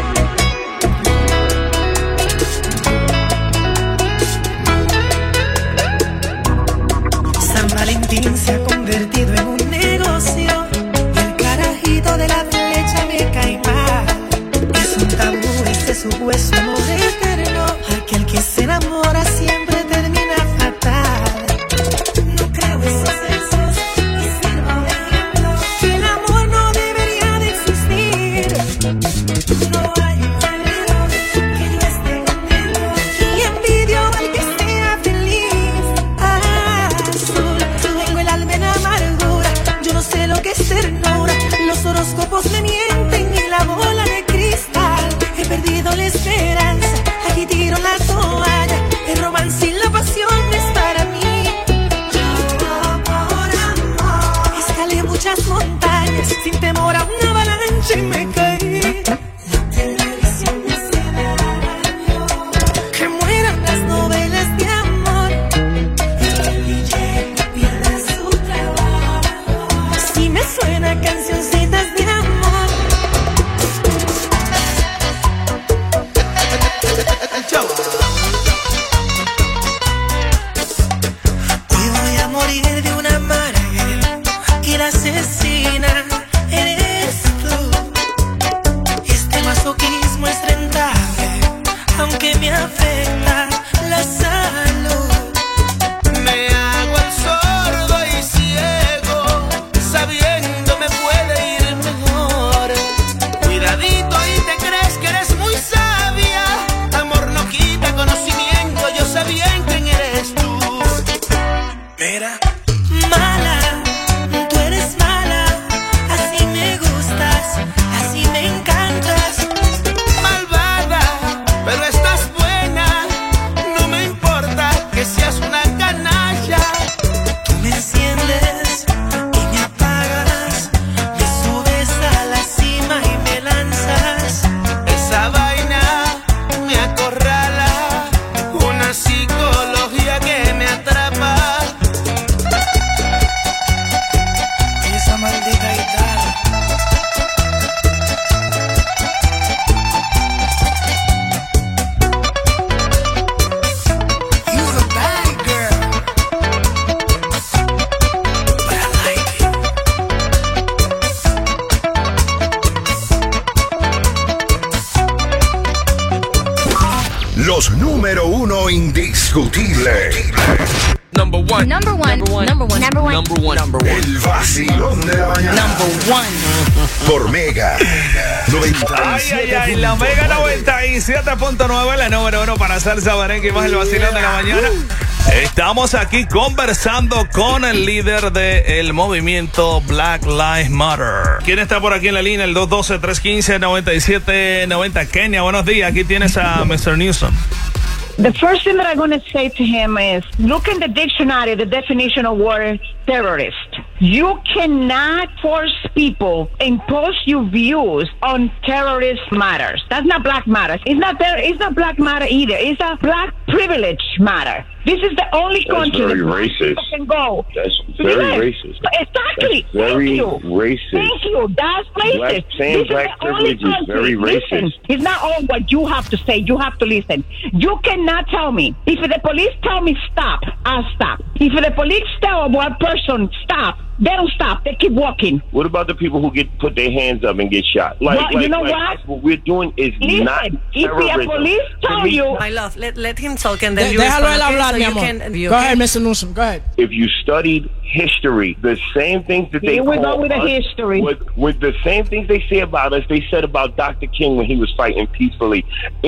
S12: San Valentín se ha convertido en un negocio y el carajito de la flecha me cae mal. Es un tabú ese supuesto amor eterno. Aquel que se enamora siempre termina fatal. No creo esos besos y sirvo de ejemplo que el amor no debería de existir. No hay enfermero que yo esté contento y envidio al que sea feliz. Azul, tengo el alma en amargura, yo no sé lo que es ternura. Los horóscopos me mienten y la bola de cristal. He perdido la esperanza, aquí tiro la toalla. El romance y la pasión es para mí. Yo por amor escalé muchas montañas sin temor a una avalancha y me caí. La televisión me hace daño, que mueran las novelas de amor y que el D J pierda su trabajo. Si me suena cancioncitas de amor. Hoy voy a morir de una amarga y la asesina eres tú. Este masoquismo es rentable, aunque me afecta la salud.
S4: Me hago el sordo y ciego, sabiendo me puede ir mejor. Cuidadito y te crees que eres muy sabia. Amor no quita conocimiento, yo sé bien quién eres tú.
S12: Mira, mala, tú eres mala, así me gustas, así me encantas.
S4: Malvada, pero estás buena, no me importa que seas una canalla.
S12: Tú me enciendes y me apagas, me subes a la cima y me lanzas.
S4: Esa vaina me acorrala, una psicología que me atrapa.
S12: Y esa maldita guitarra. You're a bad girl, but I like it.
S10: Los número uno indiscutibles.
S14: Number one.
S3: Number one. Number one. Number one.
S14: Number one. Number one.
S10: El vacilón de la mañana.
S3: Number one.
S10: Por Mega.
S2: Ay, ay, ay, la Mega noventa y siete punto nueve, la número uno para salsa, merengue y más el vacilón de la mañana. Estamos aquí conversando con el líder del movimiento Black Lives Matter. ¿Quién está por aquí en la línea? El dos uno dos, tres uno cinco, nueve siete nueve cero. Kenia, buenos días. Aquí tienes a mister Newsom.
S5: The first thing that I'm going to say to him is, look in the dictionary, the definition of word terrorist. You cannot force people, impose your views on terrorist matters. That's not black matters. It's not ter- It's not black matter either. It's a black privilege matter. This is the only
S16: That's
S5: country
S16: very
S5: that
S16: racist.
S5: people can go.
S16: That's very
S5: Yes.
S16: racist.
S5: Exactly.
S16: That's very
S5: Thank you.
S16: racist.
S5: Thank you. That's racist.
S16: Black- saying
S5: This is
S16: black
S5: the only
S16: privilege is
S5: country.
S16: very racist.
S5: Listen, it's not all what you have to say. You have to listen. You cannot tell me. If the police tell me stop, I'll stop. If the police tell one person stop, They don't stop. They keep walking.
S16: What about the people who get put their hands up and get shot? Like,
S5: Well,
S16: like
S5: you know
S16: like,
S5: what?
S16: What we're doing is
S5: Listen,
S16: not
S5: if
S16: terrorism.
S5: the police tell
S16: To me,
S5: you,
S15: My love, let, let him talk and then
S17: De-
S15: you
S17: déjalo
S15: respond,
S17: él
S15: okay?
S17: hablar,
S15: So
S17: mi
S15: you
S17: amor.
S15: can- you
S17: Go
S15: okay?
S17: ahead, Mister Newsom. Go ahead.
S16: if you studied history, the same things that they
S5: Here we go
S16: call
S5: with the
S16: us,
S5: history.
S16: With, with the same things they say about us, they said about Doctor King when he was fighting peacefully.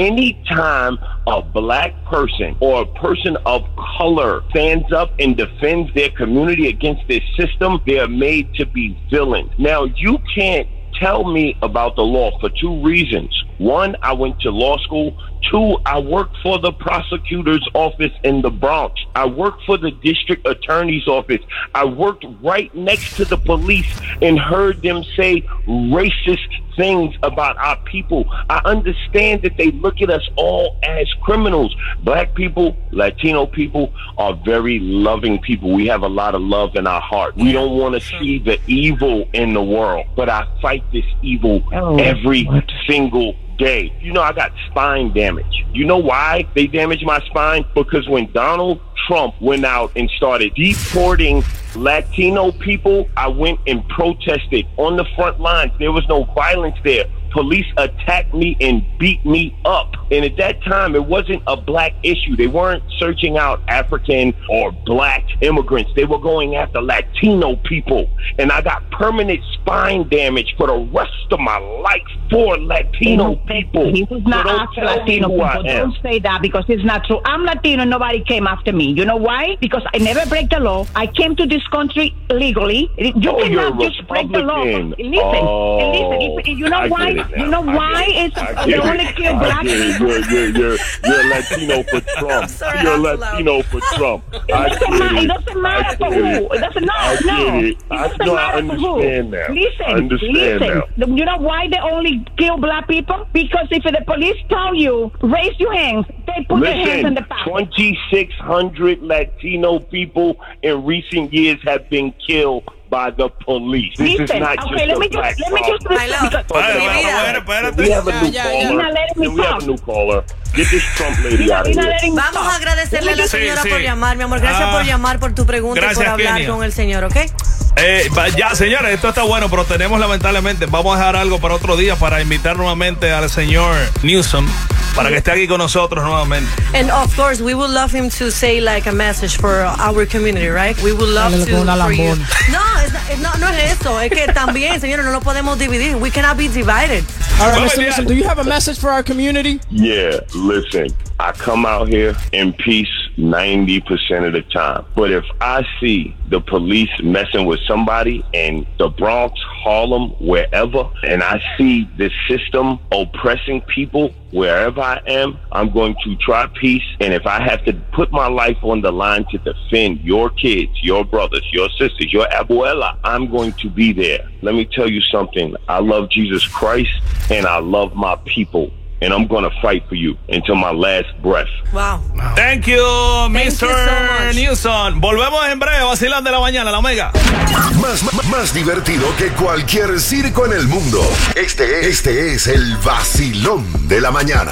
S16: Anytime a black person or a person of color stands up and defends their community against this system, they are made to be villains. Now, you can't tell me about the law for two reasons. One, I went to law school. Two, I worked for the prosecutor's office in the Bronx. I worked for the district attorney's office. I worked right next to the police and heard them say racist things about our people. I understand that they look at us all as criminals. Black people, Latino people are very loving people. We have a lot of love in our heart. We don't want to see the evil in the world, but I fight this evil
S5: Oh,
S16: every
S5: what?
S16: single day. You know, I got spine damage. You know why they damaged my spine? Because when Donald Trump went out and started deporting Latino people, I went and protested on the front lines. There was no violence there. Police attacked me and beat me up. And at that time, it wasn't a black issue. They weren't searching out African or black immigrants. They were going after Latino people. And I got permanent spine damage for the rest of my life for Latino people.
S5: He was not
S16: So don't
S5: after
S16: tell me
S5: Latino
S16: who
S5: people.
S16: I am.
S5: Don't say that because it's not true. I'm Latino. Nobody came after me. You know why? Because I never break the law. I came to this country legally. You
S16: Oh, you're
S5: cannot
S16: a
S5: just break the law.
S16: Republican.
S5: Listen,
S16: Oh,
S5: listen. If, you know
S16: I get
S5: why?
S16: it now.
S5: You know
S16: I
S5: why
S16: get it.
S5: it's
S16: I
S5: they
S16: get
S5: only
S16: it.
S5: kill
S16: I
S5: black
S16: get it.
S5: people.
S16: You're, you're, you're, you're Latino for Trump.
S15: Sorry,
S16: You're
S15: that's loud.
S16: Latino for Trump. I
S5: It
S16: get
S5: doesn't matter. It
S16: it.
S5: doesn't matter
S16: I
S5: for
S16: get
S5: who.
S16: it.
S5: It doesn't
S16: I
S5: matter. No,
S16: get it.
S5: it
S16: I
S5: doesn't
S16: no, I
S5: matter for who.
S16: understand now.
S5: Listen,
S16: I understand
S5: listen.
S16: now.
S5: You know why they only kill black people? Because if the police tell you raise your hands, they put their hands in
S16: Listen,
S5: the pocket.
S16: twenty-six hundred Latino people in recent years have been killed by the police. This is
S5: Listen,
S16: not
S5: okay,
S16: just
S5: let
S16: a
S5: me
S16: black
S5: just let me just
S16: problem.
S5: because
S2: Bueno, bueno, bueno,
S16: Can we have a new
S17: Ya, ya, ya.
S16: caller?
S5: You're not letting me
S16: Can we have
S5: talk.
S16: a new caller? Get this Trump lady
S5: You're
S16: out
S5: not
S16: of here.
S5: letting me
S15: Vamos
S5: talk.
S15: a agradecerle a la
S2: Sí,
S15: señora
S2: sí.
S15: por llamar, mi amor. Gracias
S2: Ah,
S15: por llamar, por tu pregunta y
S2: gracias,
S15: por hablar
S2: Kenia.
S15: con el señor, ¿ok?
S2: Eh, va- ya, señores, esto está bueno, pero tenemos lamentablemente, vamos a dejar algo para otro día para invitar nuevamente al señor Newsom para que esté aquí con nosotros nuevamente.
S15: And of course, we would love him to say like a message for our community, right? We would love
S17: Dale
S15: to
S17: con una
S15: for you.
S17: lambón.
S15: No, es, es- no, no es eso. Es que también, señores, no lo podemos dividir. We cannot be divided.
S17: All right,
S2: Well,
S17: Mister
S2: yeah.
S17: Newsom, do you have a message for our community?
S16: Yeah, listen, I come out here in peace ninety percent of the time. But if I see the police messing with somebody in the Bronx, Harlem, wherever, and I see the system oppressing people wherever I am, I'm going to try peace. And if I have to put my life on the line to defend your kids, your brothers, your sisters, your abuela, I'm going to be there. Let me tell you something. I love Jesus Christ and I love my people. And I'm going to fight for you until my last breath.
S15: Wow.
S2: Thank you,
S15: Thank
S2: mister
S15: you so much.
S2: Newsom. Volvemos en breve, vacilón de la mañana, la Omega.
S10: Más, más, más divertido que cualquier circo en el mundo. Este, este es el vacilón de la mañana.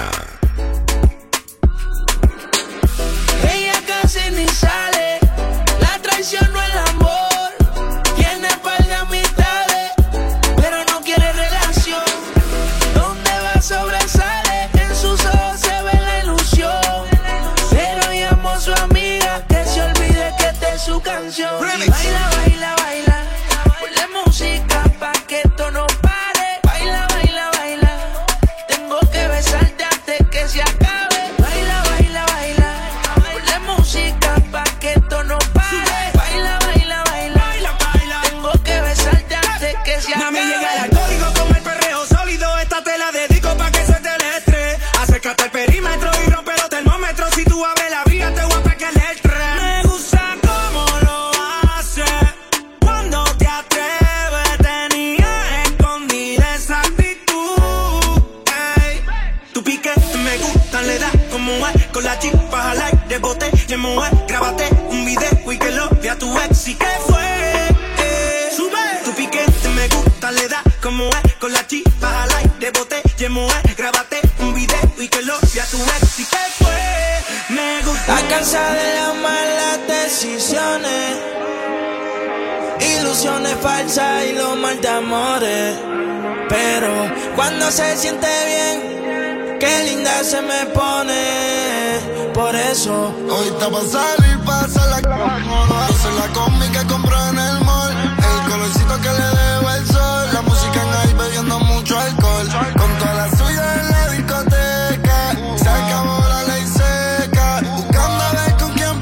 S12: Ella casi ni sale, la traición no el amor. Tiene par de amistades, pero no quiere relación. Donde va sobresale, en sus ojos se ve la ilusión. Pero llamó a su amiga que se olvide que esta es su canción. Y baila, baila, baila, ponle música pa' que esto no pare. Baila, baila, baila, tengo que besarte antes que se acabe. Baila, baila, baila, ponle música pa' que esto no pare. Baila, baila, baila, tengo que besarte antes que se acabe.
S6: Mami, llega el código con el perreo sólido. Esta te la dedico pa' que se te le estrés. Acércate al perímetro y rompe los termómetros. Si tú abres la vía, te voy a pegar el tren. Me gusta cómo lo hace. Cuando te atreves, tenía escondida esa actitud. Ey. Tu pique me gusta, le da como es. Con la chispa al aire, bote, y mujer. Grábate un video y que lo vea tu ex. ¿Y qué fue? Eh. Sube. Tu piquete me gusta, le da como es. Con la chispa al aire, bote, y mujer. Grábate un video y que lo vea tu ex. ¿Y qué fue? Me gusta.
S12: Está cansada de las malas decisiones y
S4: ilusiones falsas y los mal de amores. Pero cuando se siente bien, qué linda se me pone. Por eso
S20: hoy está pa' salir, pasa la hacer la combi que compró en el mall. El colorcito que le dejo el sol. La música en ahí bebiendo mucho alcohol. Con toda la suya en la discoteca. Se acabó la ley seca. Buscando a ver con quién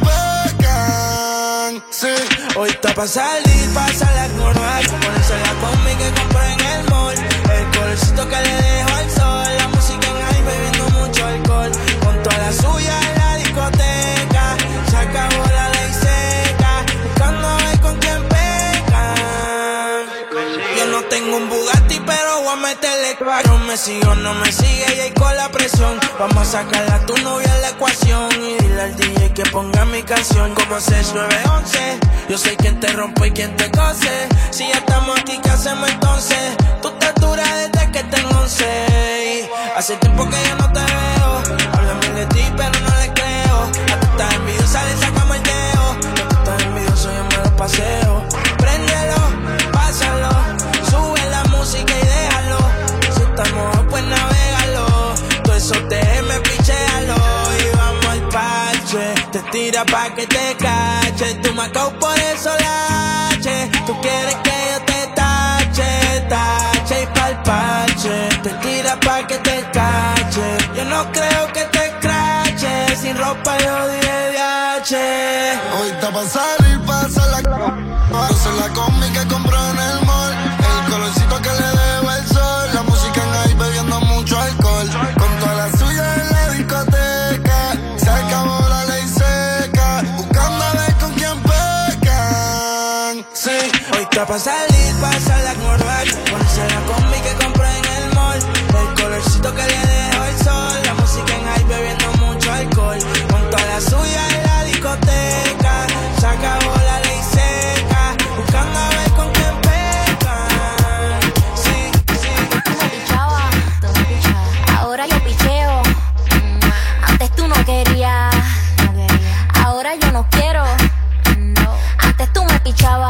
S20: pecan. Sí.
S4: Hoy está pa' salir, pasa la normal. Ponerse la combi que compró en el mall. El colorcito que le dejo al sol. La música en ahí bebiendo mucho alcohol. Con toda la suya en la discoteca. Se acabó la ley seca. Buscando a ver con quién pecan. Yo no tengo un Bugatti, pero voy a meterle no me sigue o no me sigue y ahí con la presión. Vamos a sacarle a tu novia en la ecuación. Y dile al D J que ponga mi canción. Como seis nueve once. Yo sé quién te rompe y quién te cose. Si ya estamos aquí, ¿qué hacemos entonces? Tú te duras desde que tengo once. Hace tiempo que yo no te veo. Háblame de ti, pero no le creo. A tú estás envidiosa, le sacamos el dedo. A tú estás envidioso, yo me lo paseo. Préndelo, pásalo. Sube la música y déjalo. Si estamos pues navégalo. Todo eso te me pichéalo. Y vamos al parche. Te tira pa' que te cache. Tú me acabo por eso lache. Tú quieres que yo te tache, tache y pa'l parche. Te tira pa' que te cache. Yo no creo que te crache. Sin ropa yo diré de H.
S20: Hoy está pa' salir, pasa la hacer la combi que compró en el mall. El colorcito que le dejo el sol. La música en ahí bebiendo mucho alcohol. Con toda la suya en la discoteca. Se acabó la ley seca. Buscando a ver con quién pecan.
S4: Sí, hoy está pa' salir, pasa la normal. Ponerse la combi que compré en el mall. El colorcito que le dejo el sol. La música en ahí bebiendo mucho alcohol. Con toda la suya en la discoteca. Se acabó la ley seca. Buscando a ver con quién pecan. Sí, sí,
S1: tú me pichabas, tú me pichabas. Ahora yo picheo. Antes tú no querías. Ahora yo no quiero. Antes tú me pichabas.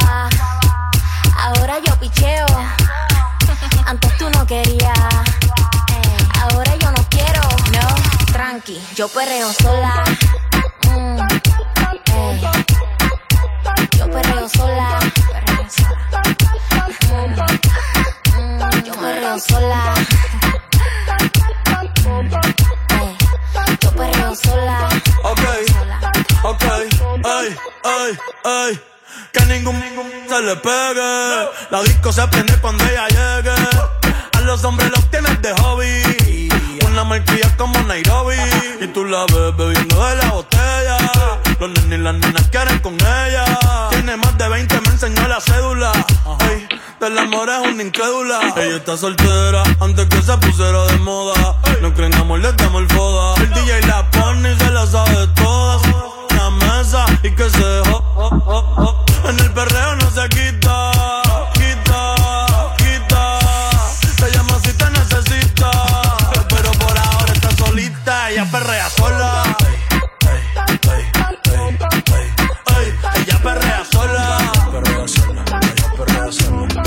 S1: Ahora yo picheo. Antes tú no querías. Ahora yo no quiero. No, tranqui, yo perreo sola. Mm, ey. Yo perreo sola. Perreo sola. Mm, mm, yo perreo sola. Ey. Yo perreo sola.
S8: Ok, ok, ay, ay, ay. Que ningún, ningún se le pegue. La disco se prende cuando ella llegue. A los hombres los tienes de hobby. Una marquilla como Nairobi. Y tú la ves bebiendo de la botella. Los nenes y las nenas quieren con ella. Tiene más de veinte, me enseñó la cédula. Ay, del amor es una incrédula. Ella está soltera antes que se pusiera de moda. No creen amor, le damos el foda. El D J la pone y se la sabe todas. Una mesa y que se dejó. Oh, oh, oh. En el perreo no se quita. Quita, quita. Te llama si te necesita. Pero por ahora está solita. Ella perrea sola. Ella perrea sola. Perrea sola. Ella perrea sola.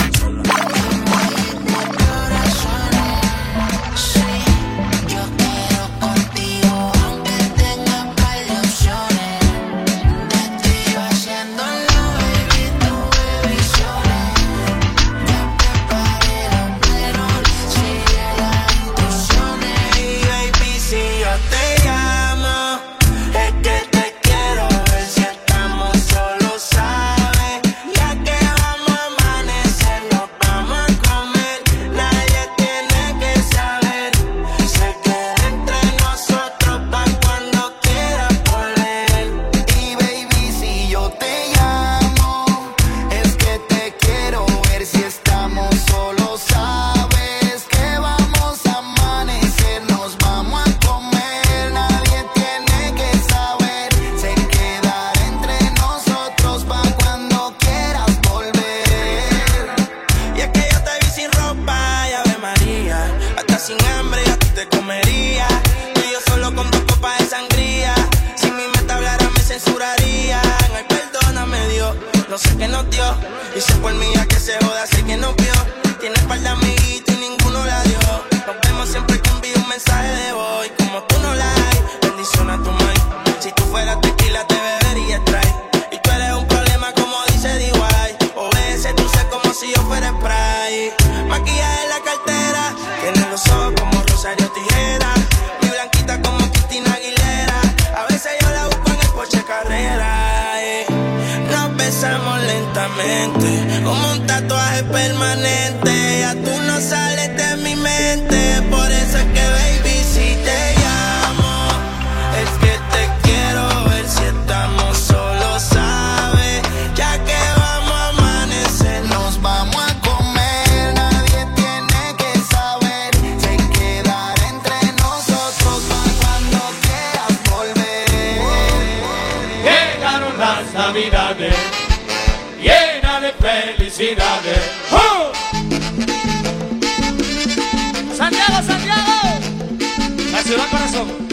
S4: no sé qué nos dio. Y si por mí a que se joda, sé que nos vio. Tiene par de amiguitos y ninguno la dio. Nos vemos siempre que envío un mensaje de voz. Como tú no la hay, bendición a tu mind. Si tú fueras tequila te bebería Sprite. Y tú eres un problema como dice D Y. Obedece tu ser como si yo fuera Sprite. Maquillaje en la cartera, tiene los ojos como Rosario Tijera. Mi blanquita como Cristina Aguilera. A veces yo la busco en el Porsche Carrera. eh. Nos besamos lentamente, como un tatuaje permanente. Ya tú no sales de mi mente. Por eso es que baby si te llamo, es que te quiero ver si estamos solos, ¿sabes? Ya que vamos a amanecer, nos vamos a comer. Nadie tiene que saber, se quedará entre nosotros para cuando quieras volver.
S6: Llegaron las navidades, llena de felicidades. ¡Oh!
S12: Santiago, Santiago,
S6: La ciudad corazón.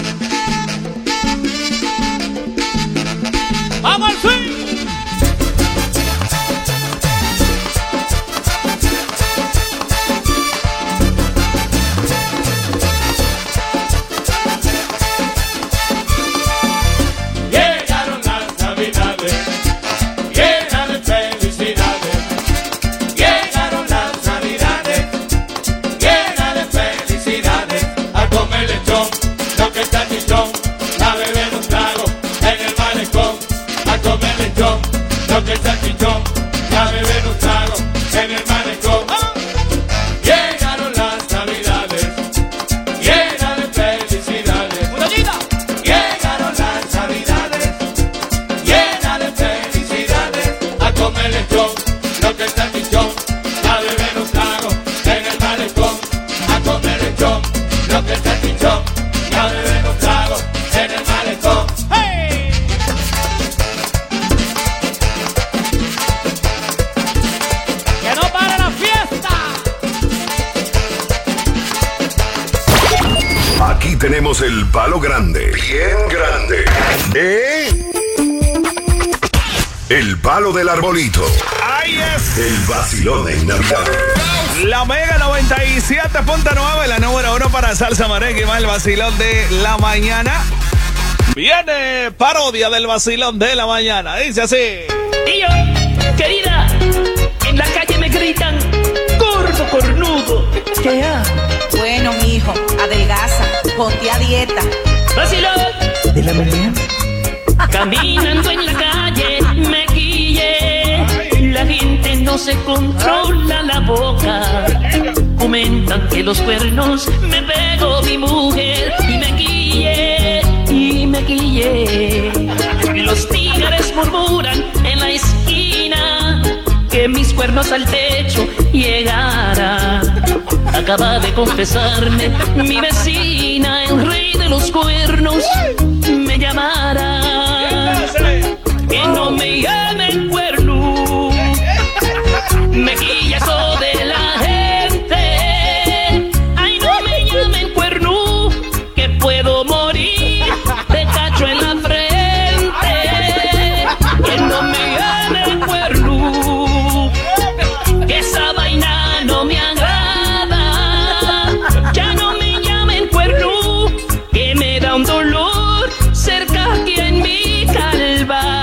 S12: vamos al swing.
S6: Llegaron las navidades, llena de felicidades. Llegaron las navidades, llena de felicidades. A comer lechón, lo que está chichón, a beber un trago en el malecón. A comer lechón, lo que está chichón, a beber un trago en el malecón. Llegaron las navidades, llena de felicidades. Llegaron las navidades, llena de felicidades. A comer lechón, lo que está chichón, a beber un trago en el malecón. A comer lechón, lo que está chichón, a beber un trago en el malecón.
S12: Que no pare la fiesta.
S10: Aquí tenemos el palo grande, bien grande. ¿Eh? El palo del arbolito.
S2: Ahí es.
S10: El vacilón en Navidad.
S2: La Mega noventa y siete punto nueve, la número uno para salsa merengue, más el vacilón de la mañana. Viene parodia del vacilón de la mañana. Dice así.
S9: Y yo, querida, en la calle me gritan gordo cornudo. ¿Qué hago?
S11: Bueno, mijo, adelgaza, ponte a dieta.
S9: Vacilón de la mañana. Caminando en la calle me guillé. La gente no se controla la boca. Comentan que los cuernos me pegó mi mujer. Y me guillé, y me guillé. Los tigres murmuran en la esquina que mis cuernos al techo llegarán. Acaba de confesarme mi vecina, el rey de los cuernos me llamará. Que no me llamen cuerno, me guilla eso de la gente. Ay, no me llamen cuerno, que puedo morir de cacho en la frente. Que no me llamen cuerno, que esa vaina no me agrada. Ya no me llamen cuerno, que me da un dolor cerca aquí en mi calva.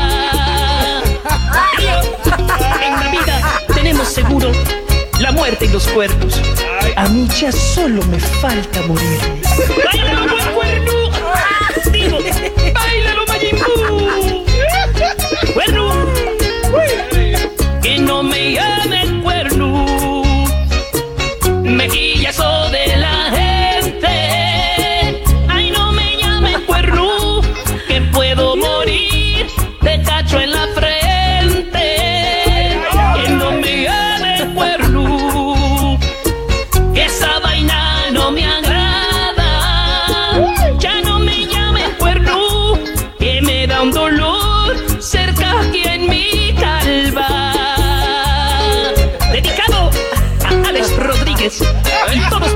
S9: En la vida tenemos seguro la muerte y los cuernos. A mí ya solo me falta morir. ¡Báilalo, buen cuerno! Digo, ¡báilalo, Majin Buu! ¡Cuerno! Que no me llamen cuerno, me guilla eso de la gente. Ay, no me llamen cuerno, que puedo morir de cacho en la frente. Que no me llamen cuerno, que esa vaina no me agrada. Ya no me llamen cuerno, que me da un dolor cerca aquí en mi calva. Dedicado a Alex Rodríguez y todos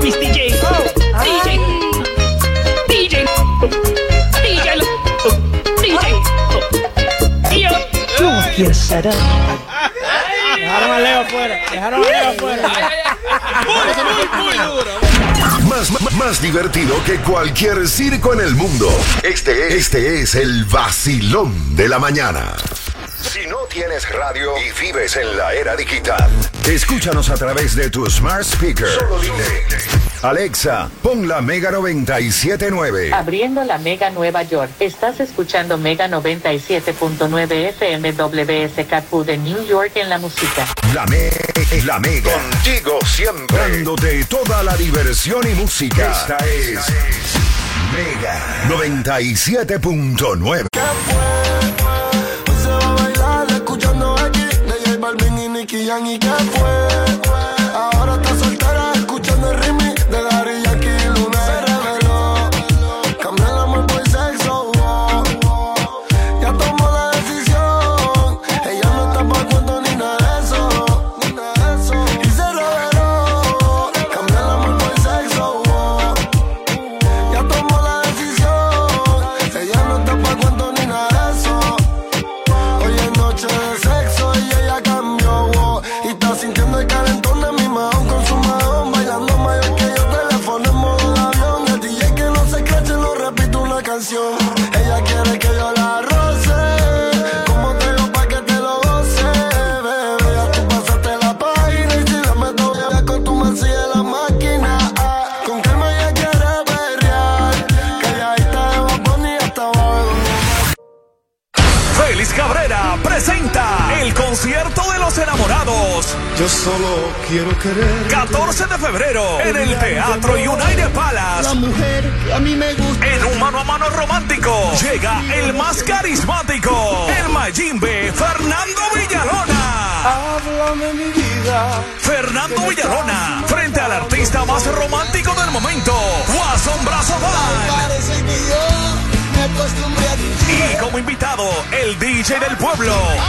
S13: quieres set up.
S17: Dejaron a Leo afuera. Dejaron a Leo afuera.
S2: Muy, muy duro.
S10: Más, más, más divertido que cualquier circo en el mundo. Este, este es el vacilón de la mañana. Si no tienes radio y vives en la era digital, escúchanos a través de tu smart speaker. Solo dile: Alexa, pon la Mega noventa y siete punto nueve.
S18: Abriendo la Mega Nueva York. Estás escuchando Mega noventa y siete punto nueve F M W S K Q de New York en la música.
S10: La, me la Mega. Contigo siempre. Dándote toda la diversión y música. Esta es Mega noventa y siete punto nueve.
S20: Nicky Jam y qué fue. Ahora está soltera escuchando el remix de Daddy Yankee y Luna. Se reveló, cambió el amor por sexo. Oh, oh. Ya tomó la decisión. Ella no está pa' cuento ni nada de eso, ni nada de eso. Y se reveló, cambió el amor por sexo. Oh. Ya tomó la decisión. Ella no está pa' cuento ni nada de eso. Hoy es noche de sexo y ella cambió. Y está sintiendo el calentón de mi mahón con su mahón, bailando mayor que yo, teléfono en modo de avión. El D J que no se crache, no repito una canción. Ella quiere que yo la roce, como te digo pa' que te lo goce, bebé. Ya tú pasaste la página y si la meto ya con tu mancilla en la máquina. Ah, con calma ella quiere perrear, calladita de Bad Bunny hasta abajo.
S2: Félix Cabrera presenta el concierto de los enamorados.
S20: Yo solo quiero querer.
S2: catorce de febrero en el Teatro United Palace.
S20: La mujer que a mí me gusta.
S2: En un mano a mano romántico llega el más carismático, el Mayimbe, Fernando Villalona.
S20: Háblame mi vida.
S2: Fernando Villalona frente al artista más romántico del momento, Guasón Brazo Band.
S20: Parece que yo me acostumbré a ti.
S2: Y como invitado, el D J del pueblo,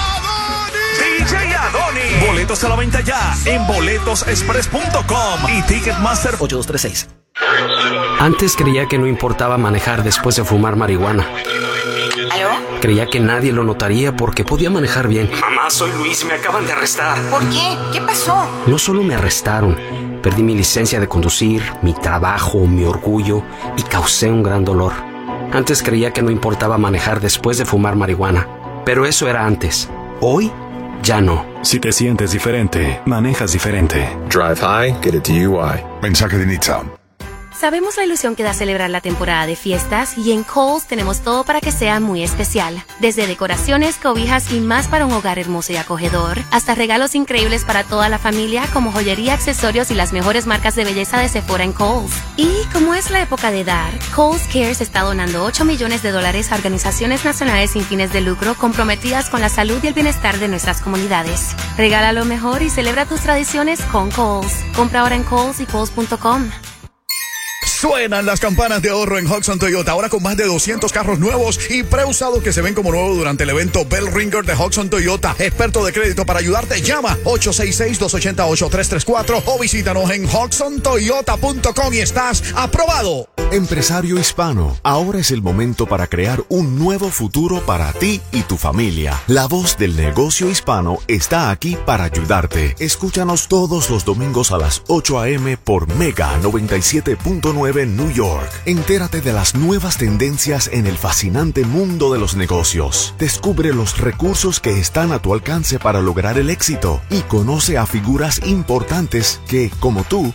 S2: D J Adoni. Boletos a la venta ya en boletos express punto com y Ticketmaster
S19: ocho dos tres seis. Antes creía que no importaba manejar después de fumar marihuana.
S11: ¿Aló?
S19: Creía que nadie lo notaría porque podía manejar bien. Mamá, soy Luis, me acaban de arrestar.
S11: ¿Por qué? ¿Qué pasó?
S19: No solo me arrestaron, perdí mi licencia de conducir, mi trabajo, mi orgullo y causé un gran dolor. Antes creía que no importaba manejar después de fumar marihuana, pero eso era antes. Hoy, ya no.
S21: Si te sientes diferente, manejas diferente.
S22: Drive high, get a D U I.
S10: Mensaje de Nitsa.
S3: Sabemos la ilusión que da celebrar la temporada de fiestas y en Kohl's tenemos todo para que sea muy especial. Desde decoraciones, cobijas y más para un hogar hermoso y acogedor, hasta regalos increíbles para toda la familia como joyería, accesorios y las mejores marcas de belleza de Sephora en Kohl's. Y como es la época de dar, Kohl's Cares está donando ocho millones de dólares a organizaciones nacionales sin fines de lucro comprometidas con la salud y el bienestar de nuestras comunidades. Regala lo mejor y celebra tus tradiciones con Kohl's. Compra ahora en Kohl's y Kohl's punto com.
S23: Suenan las campanas de ahorro en Hudson Toyota, ahora con más de doscientos carros nuevos y preusados que se ven como nuevos durante el evento Bell Ringer de Hudson Toyota. Experto de crédito para ayudarte, llama ocho seis seis, dos ocho ocho, tres tres cuatro o visítanos en Hudson Toyota punto com y estás aprobado.
S27: Empresario hispano, ahora es el momento para crear un nuevo futuro para ti y tu familia. La voz del negocio hispano está aquí para ayudarte. Escúchanos todos los domingos a las ocho a eme por Mega noventa y siete punto nueve New York. Entérate de las nuevas tendencias en el fascinante mundo de los negocios. Descubre los recursos que están a tu alcance para lograr el éxito y conoce a figuras importantes que, como tú,